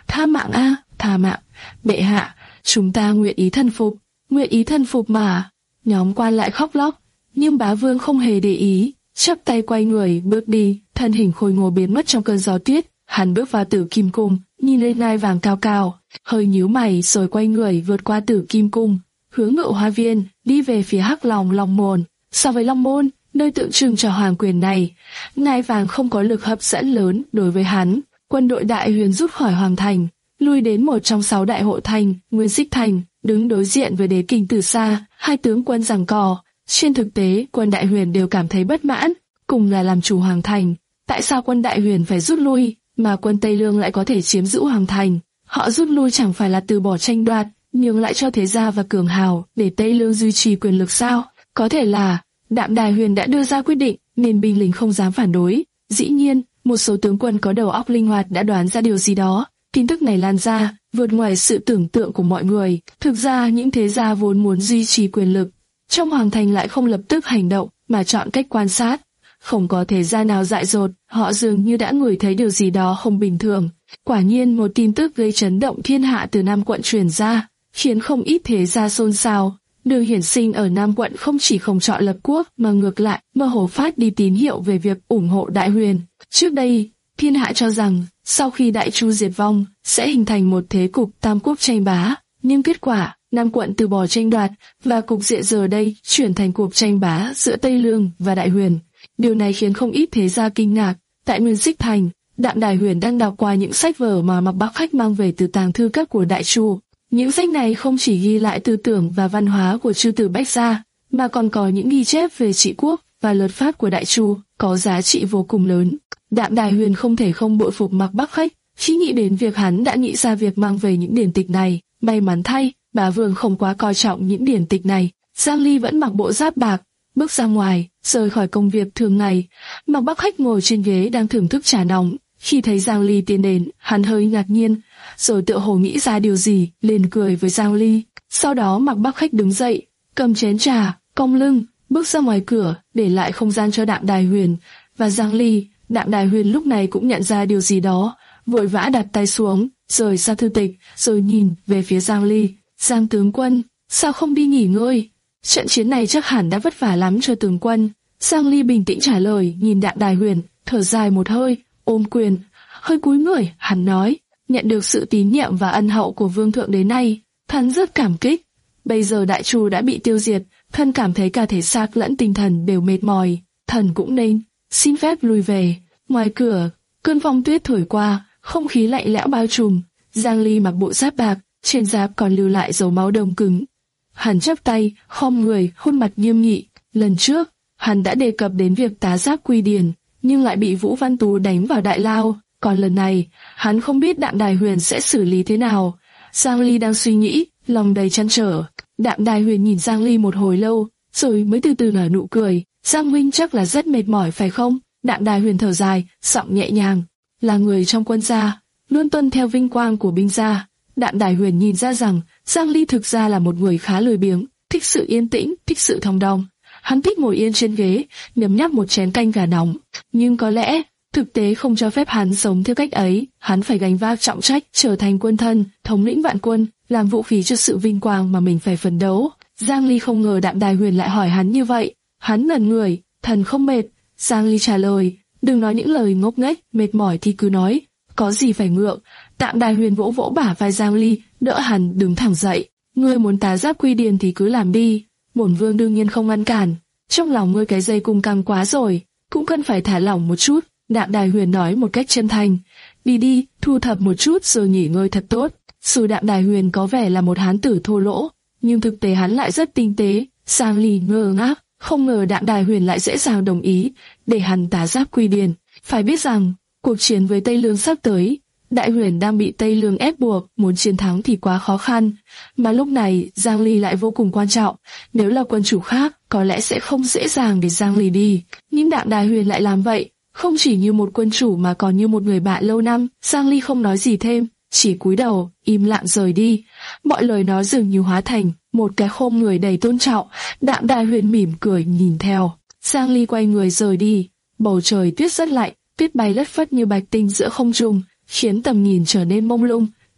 tha mạng a, tha mạng, bệ hạ, chúng ta nguyện ý thần phục, nguyện ý thần phục mà. Nhóm quan lại khóc lóc, nhưng bá vương không hề để ý, chắp tay quay người bước đi, thân hình khôi ngô biến mất trong cơn gió tuyết. Hắn bước vào Tử Kim Cung, nhìn lên ngai vàng cao cao, hơi nhíu mày rồi quay người vượt qua Tử Kim Cung, hướng Ngự Hoa Viên, đi về phía Hắc Long Long Môn. So với Long Môn, nơi tượng trưng cho hoàng quyền này, ngai vàng không có lực hấp dẫn lớn đối với hắn. Quân đội Đại Huyền rút khỏi hoàng thành, lui đến một trong sáu đại hộ thành, Nguyên Xích Thành, đứng đối diện với Đế Kinh từ xa, hai tướng quân giằng co. Trên thực tế, quân Đại Huyền đều cảm thấy bất mãn, cùng là làm chủ hoàng thành, tại sao quân Đại Huyền phải rút lui, mà quân Tây Lương lại có thể chiếm giữ hoàng thành? Họ rút lui chẳng phải là từ bỏ tranh đoạt, nhường lại cho thế gia và cường hào để Tây Lương duy trì quyền lực sao? Có thể là Đạm Đài Huyền đã đưa ra quyết định nên binh lính không dám phản đối. Dĩ nhiên, một số tướng quân có đầu óc linh hoạt đã đoán ra điều gì đó. Tin tức này lan ra, vượt ngoài sự tưởng tượng của mọi người. Thực ra những thế gia vốn muốn duy trì quyền lực trong hoàng thành lại không lập tức hành động, mà chọn cách quan sát. Không có thế gia nào dại dột, họ dường như đã ngửi thấy điều gì đó không bình thường. Quả nhiên một tin tức gây chấn động thiên hạ từ Nam Quận truyền ra, khiến không ít thế gia xôn xao. Đường Hiển Sinh ở Nam Quận không chỉ không chọn lập quốc mà ngược lại mơ hồ phát đi tín hiệu về việc ủng hộ Đại Huyền. Trước đây, thiên hạ cho rằng sau khi Đại Chu diệt vong sẽ hình thành một thế cục tam quốc tranh bá, nhưng kết quả Nam Quận từ bỏ tranh đoạt và cục diện giờ đây chuyển thành cuộc tranh bá giữa Tây Lương và Đại Huyền. Điều này khiến không ít thế gia kinh ngạc. Tại Nguyên Xích Thành, Đạm Đài Huyền đang đọc qua những sách vở mà Mạc Bắc Khách mang về từ tàng thư các của Đại Chu. Những sách này không chỉ ghi lại tư tưởng và văn hóa của chư tử Bách gia, mà còn có những ghi chép về trị quốc và luật pháp của Đại Chu, có giá trị vô cùng lớn. Đạm Đài Huyền không thể không bội phục Mạc Bắc Khách khi nghĩ đến việc hắn đã nghĩ ra việc mang về những điển tịch này. May mắn thay, bá vương không quá coi trọng những điển tịch này. Giang Ly vẫn mặc bộ giáp bạc, bước ra ngoài, rời khỏi công việc thường ngày. Mạc Bắc Khách ngồi trên ghế đang thưởng thức trà nóng. Khi thấy Giang Ly tiến đến, hắn hơi ngạc nhiên, rồi tựa hồ nghĩ ra điều gì, liền cười với Giang Ly. Sau đó Mạc Bắc Khách đứng dậy, cầm chén trà, cong lưng, bước ra ngoài cửa, để lại không gian cho Đạm Đài Huyền và Giang Ly. Đạm Đài Huyền lúc này cũng nhận ra điều gì đó, vội vã đặt tay xuống, rời xa thư tịch, rồi nhìn về phía Giang Ly. Giang tướng quân, sao không đi nghỉ ngơi? Trận chiến này chắc hẳn đã vất vả lắm cho tướng quân. Giang Ly bình tĩnh trả lời, nhìn Đạm Đài Huyền, thở dài một hơi, ôm quyền, hơi cúi người, hắn nói, nhận được sự tín nhiệm và ân hậu của vương thượng đến nay, thần rất cảm kích. Bây giờ Đại Chu đã bị tiêu diệt, thần cảm thấy cả thể xác lẫn tinh thần đều mệt mỏi, thần cũng nên xin phép lui về. Ngoài cửa, cơn phong tuyết thổi qua, không khí lạnh lẽo bao trùm. Giang Ly mặc bộ giáp bạc, trên giáp còn lưu lại dấu máu đông cứng. Hắn chắp tay, khom người, khuôn mặt nghiêm nghị. Lần trước, hắn đã đề cập đến việc tá giáp quy điển, nhưng lại bị Vũ Văn Tú đánh vào đại lao. Còn lần này, hắn không biết Đạm Đài Huyền sẽ xử lý thế nào. Giang Ly đang suy nghĩ, lòng đầy trăn trở. Đạm Đài Huyền nhìn Giang Ly một hồi lâu, rồi mới từ từ nở nụ cười. Giang huynh chắc là rất mệt mỏi phải không? Đạm Đài Huyền thở dài, giọng nhẹ nhàng. Là người trong quân gia, luôn tuân theo vinh quang của binh gia. Đạm Đài Huyền nhìn ra rằng Giang Ly thực ra là một người khá lười biếng, thích sự yên tĩnh, thích sự thong dong. Hắn thích ngồi yên trên ghế, nhấm nháp một chén canh gà nóng. Nhưng có lẽ thực tế không cho phép hắn sống theo cách ấy. Hắn phải gánh vác trọng trách, trở thành quân thân, thống lĩnh vạn quân, làm vũ khí cho sự vinh quang mà mình phải phấn đấu. Giang Ly không ngờ Đạm Đài Huyền lại hỏi hắn như vậy. Hắn ngẩn người, thần không mệt. Giang Ly trả lời, đừng nói những lời ngốc nghếch, mệt mỏi thì cứ nói, có gì phải ngượng. Đạm Đài Huyền vỗ vỗ bả vai Giang Ly, đỡ hắn đứng thẳng dậy. Ngươi muốn tá giáp quy điển thì cứ làm đi, bổn vương đương nhiên không ngăn cản. Trong lòng ngươi cái dây cung căng quá rồi, cũng cần phải thả lỏng một chút. Đạm Đài Huyền nói một cách chân thành. Đi đi, thu thập một chút rồi nghỉ ngơi thật tốt. Dù Đạm Đài Huyền có vẻ là một hán tử thô lỗ, nhưng thực tế hắn lại rất tinh tế. Giang Ly ngơ ngác, không ngờ Đạm Đài Huyền lại dễ dàng đồng ý để hắn tá giáp quy điển. Phải biết rằng, cuộc chiến với Tây Lương sắp tới, Đại Huyền đang bị Tây Lương ép buộc, muốn chiến thắng thì quá khó khăn. Mà lúc này, Giang Ly lại vô cùng quan trọng. Nếu là quân chủ khác, có lẽ sẽ không dễ dàng để Giang Ly đi. Nhưng Đạm Đài Huyền lại làm vậy, không chỉ như một quân chủ mà còn như một người bạn lâu năm. Giang Ly không nói gì thêm, chỉ cúi đầu, im lặng rời đi. Mọi lời nói dường như hóa thành một cái khom người đầy tôn trọng. Đạm Đài Huyền mỉm cười nhìn theo. Giang Ly quay người rời đi. Bầu trời tuyết rất lạnh, tuyết bay lất phất như bạch tinh giữa không trung, khiến tầm nhìn trở nên mông lung.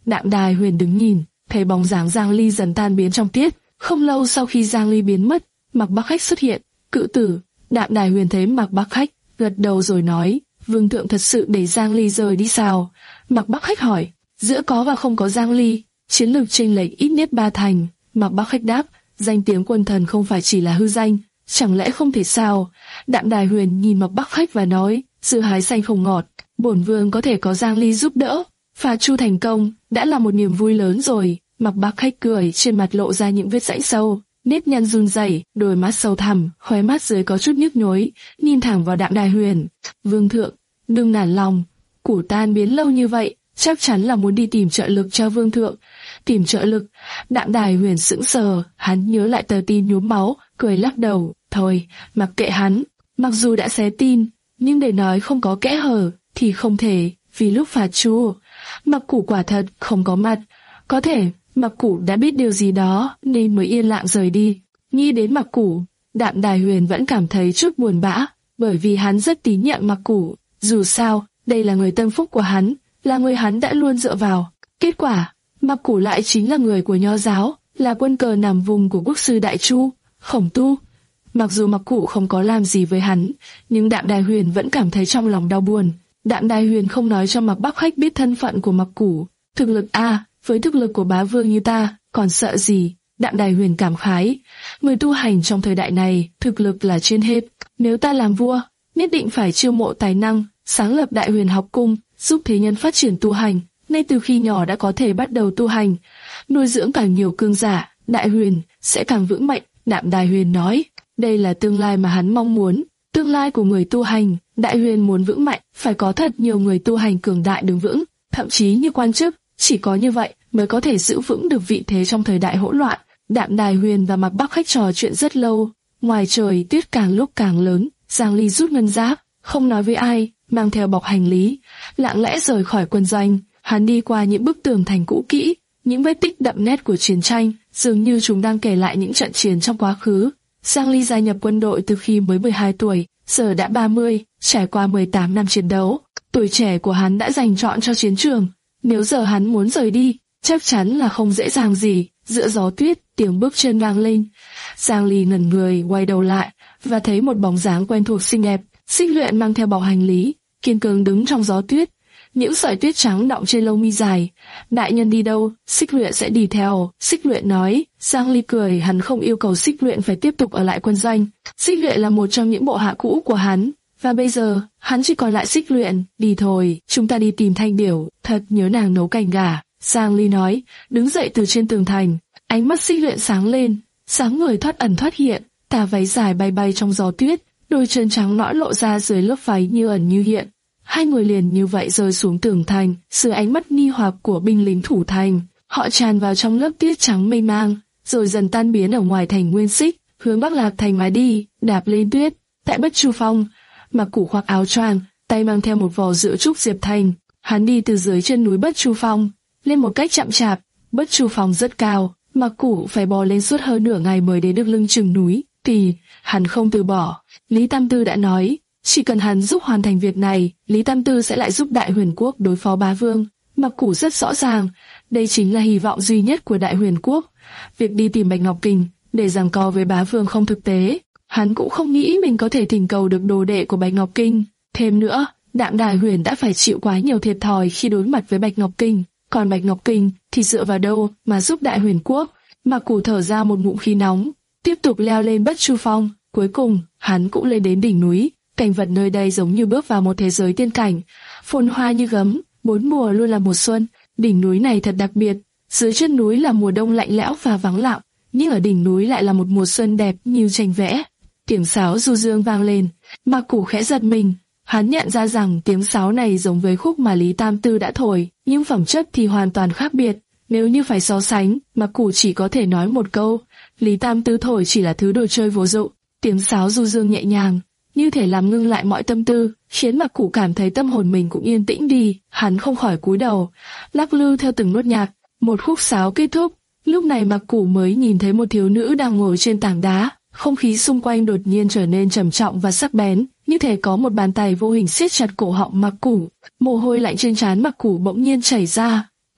Đạm Đài Huyền đứng nhìn, thấy bóng dáng Giang Ly dần tan biến trong tiết. Không lâu sau khi Giang Ly biến mất, Mạc Bắc Khách xuất hiện. Cự tử. Đạm Đài Huyền thấy Mạc Bắc Khách, gật đầu rồi nói, vương thượng thật sự để Giang Ly rời đi sao? Mạc Bắc Khách hỏi, giữa có và không có Giang Ly, chiến lược chênh lệch ít nhất ba thành. Mạc Bắc Khách đáp, danh tiếng quân thần không phải chỉ là hư danh, chẳng lẽ không thể sao? Đạm Đài Huyền nhìn Mạc Bắc Khách và nói, sự hái xanh không ngọt, bổn vương có thể có Giang Ly giúp đỡ, phá Chu thành công, đã là một niềm vui lớn rồi. Mạc Bắc Khách cười, trên mặt lộ ra những vết rãnh sâu, nếp nhăn run rẩy, đôi mắt sâu thẳm, khóe mắt dưới có chút nhức nhối, nhìn thẳng vào Đạm Đài Huyền. Vương thượng, đừng nản lòng, Củ tan biến lâu như vậy, chắc chắn là muốn đi tìm trợ lực cho vương thượng. Tìm trợ lực? Đạm Đài Huyền sững sờ, hắn nhớ lại tờ tin nhuốm máu, cười lắc đầu. Thôi, mặc kệ hắn. Mặc dù đã xé tin, nhưng để nói không có kẽ hở thì không thể, vì lúc phạt Chu, Mặc Củ quả thật không có mặt. Có thể Mặc Củ đã biết điều gì đó nên mới yên lặng rời đi. Nghĩ đến Mặc Củ, Đạm Đài Huyền vẫn cảm thấy chút buồn bã, bởi vì hắn rất tín nhiệm Mặc Củ. Dù sao, đây là người tâm phúc của hắn, là người hắn đã luôn dựa vào. Kết quả, Mặc Củ lại chính là người của Nho giáo, là quân cờ nằm vùng của quốc sư Đại Chu, Khổng Tu. Mặc dù Mặc Củ không có làm gì với hắn, nhưng Đạm Đài Huyền vẫn cảm thấy trong lòng đau buồn. Đạm Đài Huyền không nói cho Mạc Bắc Khách biết thân phận của Mặc Củ. Thực lực a, với thực lực của bá vương như ta, còn sợ gì? Đạm Đài Huyền cảm khái, người tu hành trong thời đại này, thực lực là trên hết. Nếu ta làm vua, nhất định phải chiêu mộ tài năng, sáng lập Đại Huyền học cung, giúp thế nhân phát triển tu hành. Ngay từ khi nhỏ đã có thể bắt đầu tu hành, nuôi dưỡng càng nhiều cương giả, Đại Huyền sẽ càng vững mạnh. Đạm Đài Huyền nói, đây là tương lai mà hắn mong muốn, tương lai của người tu hành. Đại Huyền muốn vững mạnh, phải có thật nhiều người tu hành cường đại đứng vững, thậm chí như quan chức, chỉ có như vậy mới có thể giữ vững được vị thế trong thời đại hỗn loạn. Đạm Đài Huyền và Mạc Bắc Khách trò chuyện rất lâu, ngoài trời tuyết càng lúc càng lớn. Giang Ly rút ngân giáp, không nói với ai, mang theo bọc hành lý, lặng lẽ rời khỏi quân doanh. Hắn đi qua những bức tường thành cũ kỹ, những vết tích đậm nét của chiến tranh, dường như chúng đang kể lại những trận chiến trong quá khứ. Giang Ly gia nhập quân đội từ khi mới mười hai tuổi, giờ đã ba mươi, trải qua mười tám năm chiến đấu. Tuổi trẻ của hắn đã dành trọn cho chiến trường. Nếu giờ hắn muốn rời đi, chắc chắn là không dễ dàng gì. Giữa gió tuyết, tiếng bước chân vang lên. Giang Ly ngẩn người, quay đầu lại và thấy một bóng dáng quen thuộc xinh đẹp. Xích Luyện mang theo bọc hành lý, kiên cường đứng trong gió tuyết. Những sợi tuyết trắng đọng trên lông mi dài. Đại nhân đi đâu, Xích Luyện sẽ đi theo. Xích Luyện nói. Giang Ly cười, hắn không yêu cầu Xích Luyện phải tiếp tục ở lại quân doanh. Xích Luyện là một trong những bộ hạ cũ của hắn, và bây giờ hắn chỉ còn lại Xích Luyện. Đi thôi, chúng ta đi tìm Thanh Điểu, thật nhớ nàng nấu canh gà. Giang Ly nói, đứng dậy từ trên tường thành. Ánh mắt Xích Luyện sáng lên, sáng người thoát ẩn thoát hiện, tà váy dài bay bay trong gió tuyết, đôi chân trắng nõn lộ ra dưới lớp váy như ẩn như hiện. Hai người liền như vậy rơi xuống tường thành, dưới ánh mắt nghi hoặc của binh lính thủ thành. Họ tràn vào trong lớp tuyết trắng mây mang, rồi dần tan biến ở ngoài thành Nguyên Xích, hướng Bắc Lạc thành mà đi, đạp lên tuyết. Tại Bất Chu Phong, Mặc Củ khoác áo choàng, tay mang theo một vò rượu trúc diệp thành. Hắn đi từ dưới chân núi Bất Chu Phong lên một cách chậm chạp. Bất Chu Phong rất cao, Mặc Củ phải bò lên suốt hơn nửa ngày mới đến được lưng chừng núi. Thì hắn không từ bỏ. Lý Tam Tư đã nói, chỉ cần hắn giúp hoàn thành việc này, Lý Tam Tư sẽ lại giúp Đại Huyền Quốc đối phó bá vương. Mặc Củ rất rõ ràng, đây chính là hy vọng duy nhất của Đại Huyền Quốc. Việc đi tìm Bạch Ngọc Kình để giằng co với bá vương không thực tế. Hắn cũng không nghĩ mình có thể thỉnh cầu được đồ đệ của Bạch Ngọc Kinh. Thêm nữa, Đạm Đài Huyền đã phải chịu quá nhiều thiệt thòi khi đối mặt với Bạch Ngọc Kinh. Còn Bạch Ngọc Kinh thì dựa vào đâu mà giúp Đại Huyền Quốc? Mặc Củ thở ra một ngụm khí nóng, tiếp tục leo lên Bất Chu Phong. Cuối cùng, hắn cũng lên đến đỉnh núi. Cảnh vật nơi đây giống như bước vào một thế giới tiên cảnh, phồn hoa như gấm, bốn mùa luôn là mùa xuân. Đỉnh núi này thật đặc biệt, dưới chân núi là mùa đông lạnh lẽo và vắng lặng, nhưng ở đỉnh núi lại là một mùa xuân đẹp như tranh vẽ. Tiếng sáo du dương vang lên, Mặc Củ khẽ giật mình. Hắn nhận ra rằng tiếng sáo này giống với khúc mà Lý Tam Tư đã thổi, nhưng phẩm chất thì hoàn toàn khác biệt. Nếu như phải so sánh, Mặc Củ chỉ có thể nói một câu, Lý Tam Tư thổi chỉ là thứ đồ chơi vô dụng. Tiếng sáo du dương nhẹ nhàng, như thể làm ngưng lại mọi tâm tư, khiến Mặc Củ cảm thấy tâm hồn mình cũng yên tĩnh đi. Hắn không khỏi cúi đầu, lắc lư theo từng nốt nhạc. Một khúc sáo kết thúc, lúc này Mặc Củ mới nhìn thấy một thiếu nữ đang ngồi trên tảng đá. Không khí xung quanh đột nhiên trở nên trầm trọng và sắc bén, như thể có một bàn tay vô hình siết chặt cổ họng Mặc Củ. Mồ hôi lạnh trên trán Mặc Củ bỗng nhiên chảy ra.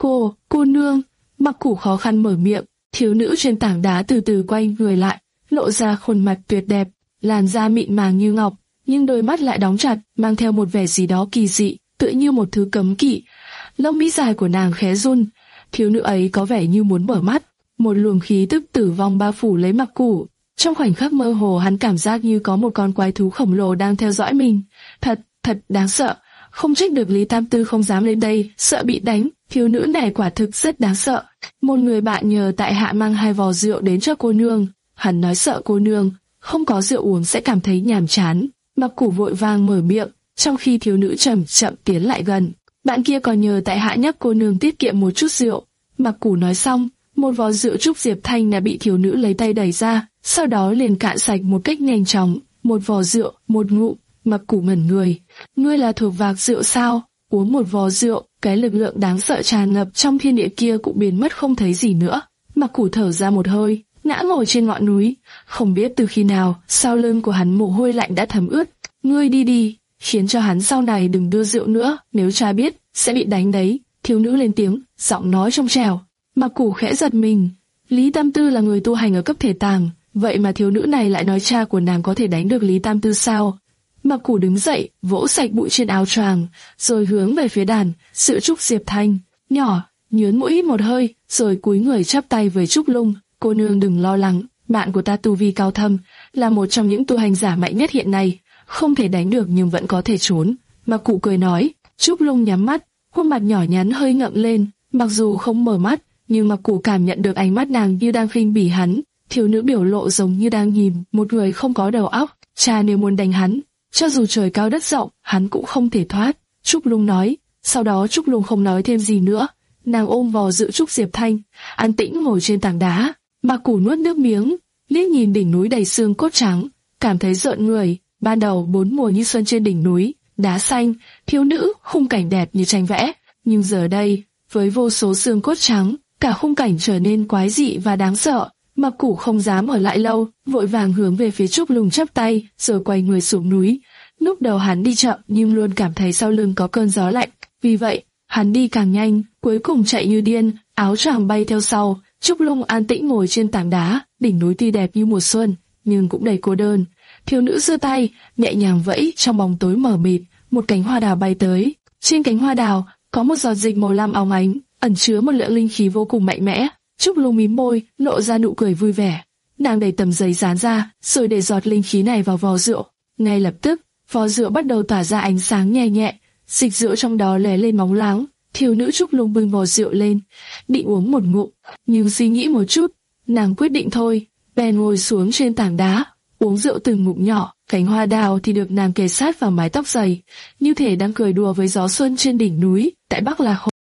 Cô, cô nương, Mặc Củ khó khăn mở miệng, thiếu nữ trên tảng đá từ từ quay người lại, lộ ra khuôn mặt tuyệt đẹp, làn da mịn màng như ngọc, nhưng đôi mắt lại đóng chặt, mang theo một vẻ gì đó kỳ dị, tựa như một thứ cấm kỵ. Lông mi dài của nàng khẽ run, thiếu nữ ấy có vẻ như muốn mở mắt, một luồng khí tức tử vong bao phủ lấy Mặc Củ. Trong khoảnh khắc mơ hồ hắn cảm giác như có một con quái thú khổng lồ đang theo dõi mình, thật, thật đáng sợ. Không trách được Lý Tam Tư không dám lên đây, sợ bị đánh, thiếu nữ này quả thực rất đáng sợ. Một người bạn nhờ tại hạ mang hai vò rượu đến cho cô nương, hắn nói sợ cô nương không có rượu uống sẽ cảm thấy nhàm chán. Mặc Củ vội vàng mở miệng, trong khi thiếu nữ chậm chậm tiến lại gần. Bạn kia còn nhờ tại hạ nhắc cô nương tiết kiệm một chút rượu. Mặc Củ nói xong, một vò rượu trúc Diệp Thanh đã bị thiếu nữ lấy tay đẩy ra, sau đó liền cạn sạch một cách nhanh chóng. Một vò rượu, một ngụm. Mặc Củ ngẩn người. Ngươi là thuộc vạc rượu sao? Uống một vò rượu, cái lực lượng đáng sợ tràn ngập trong thiên địa kia cũng biến mất không thấy gì nữa. Mặc Củ thở ra một hơi, ngã ngồi trên ngọn núi. Không biết từ khi nào, sau lưng của hắn mồ hôi lạnh đã thấm ướt. Ngươi đi đi, khiến cho hắn sau này đừng đưa rượu nữa, nếu cha biết, sẽ bị đánh đấy. Thiếu nữ lên tiếng, giọng nói trong trẻo. Mặc Củ khẽ giật mình. Lý Tam Tư là người tu hành ở cấp thể tàng, vậy mà thiếu nữ này lại nói cha của nàng có thể đánh được Lý Tam Tư sao? Mặc Củ đứng dậy, vỗ sạch bụi trên áo choàng, rồi hướng về phía đàn, sự Trúc Diệp Thanh, nhỏ, nhớn mũi hít một hơi, rồi cúi người chắp tay với Trúc Lung. Cô nương đừng lo lắng, bạn của ta tu vi cao thâm, là một trong những tu hành giả mạnh nhất hiện nay, không thể đánh được nhưng vẫn có thể trốn. Mặc Củ cười nói. Trúc Lung nhắm mắt, khuôn mặt nhỏ nhắn hơi ngậm lên, mặc dù không mở mắt, nhưng Mặc Củ cảm nhận được ánh mắt nàng như đang khinh bỉ hắn. Thiếu nữ biểu lộ giống như đang nhìn một người không có đầu óc. Cha nếu muốn đánh hắn, cho dù trời cao đất rộng, hắn cũng không thể thoát. Trúc Lung nói. Sau đó Trúc Lung không nói thêm gì nữa, nàng ôm vò rượu Trúc Diệp Thanh, an tĩnh ngồi trên tảng đá. Mặc Củ nuốt nước miếng, liếc nhìn đỉnh núi đầy xương cốt trắng, cảm thấy rợn người. Ban đầu bốn mùa như xuân trên đỉnh núi, đá xanh, thiếu nữ, khung cảnh đẹp như tranh vẽ, nhưng giờ đây, với vô số xương cốt trắng, cả khung cảnh trở nên quái dị và đáng sợ. Mặc Củ không dám ở lại lâu, vội vàng hướng về phía Trúc Lung chắp tay, rồi quay người xuống núi. Lúc đầu hắn đi chậm nhưng luôn cảm thấy sau lưng có cơn gió lạnh, vì vậy hắn đi càng nhanh, cuối cùng chạy như điên, áo choàng bay theo sau. Trúc Lung an tĩnh ngồi trên tảng đá, đỉnh núi tuy đẹp như mùa xuân, nhưng cũng đầy cô đơn. Thiếu nữ giơ tay, nhẹ nhàng vẫy, trong bóng tối mờ mịt, một cánh hoa đào bay tới. Trên cánh hoa đào có một giọt dịch màu lam óng ánh, ẩn chứa một lượng linh khí vô cùng mạnh mẽ. Trúc Lung mím môi, lộ ra nụ cười vui vẻ. Nàng đẩy tấm giấy dán ra, rồi để giọt linh khí này vào vò rượu. Ngay lập tức, vò rượu bắt đầu tỏa ra ánh sáng nhẹ nhẹ, dịch rượu trong đó lóe lên bóng láng. Thiếu nữ Trúc Lung bưng vò rượu lên, định uống một ngụm, nhưng suy nghĩ một chút, nàng quyết định thôi, bèn ngồi xuống trên tảng đá, uống rượu từng ngụm nhỏ. Cánh hoa đào thì được nàng kề sát vào mái tóc dày, như thể đang cười đùa với gió xuân trên đỉnh núi. Tại Bắc Lạc Hồ.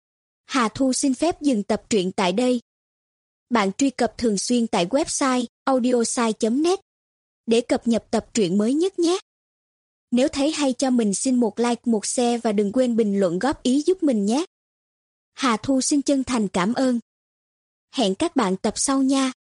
Hà Thu xin phép dừng tập truyện tại đây. Bạn truy cập thường xuyên tại website audiosai chấm net để cập nhật tập truyện mới nhất nhé. Nếu thấy hay cho mình xin một like, một share và đừng quên bình luận góp ý giúp mình nhé. Hà Thu xin chân thành cảm ơn. Hẹn các bạn tập sau nha.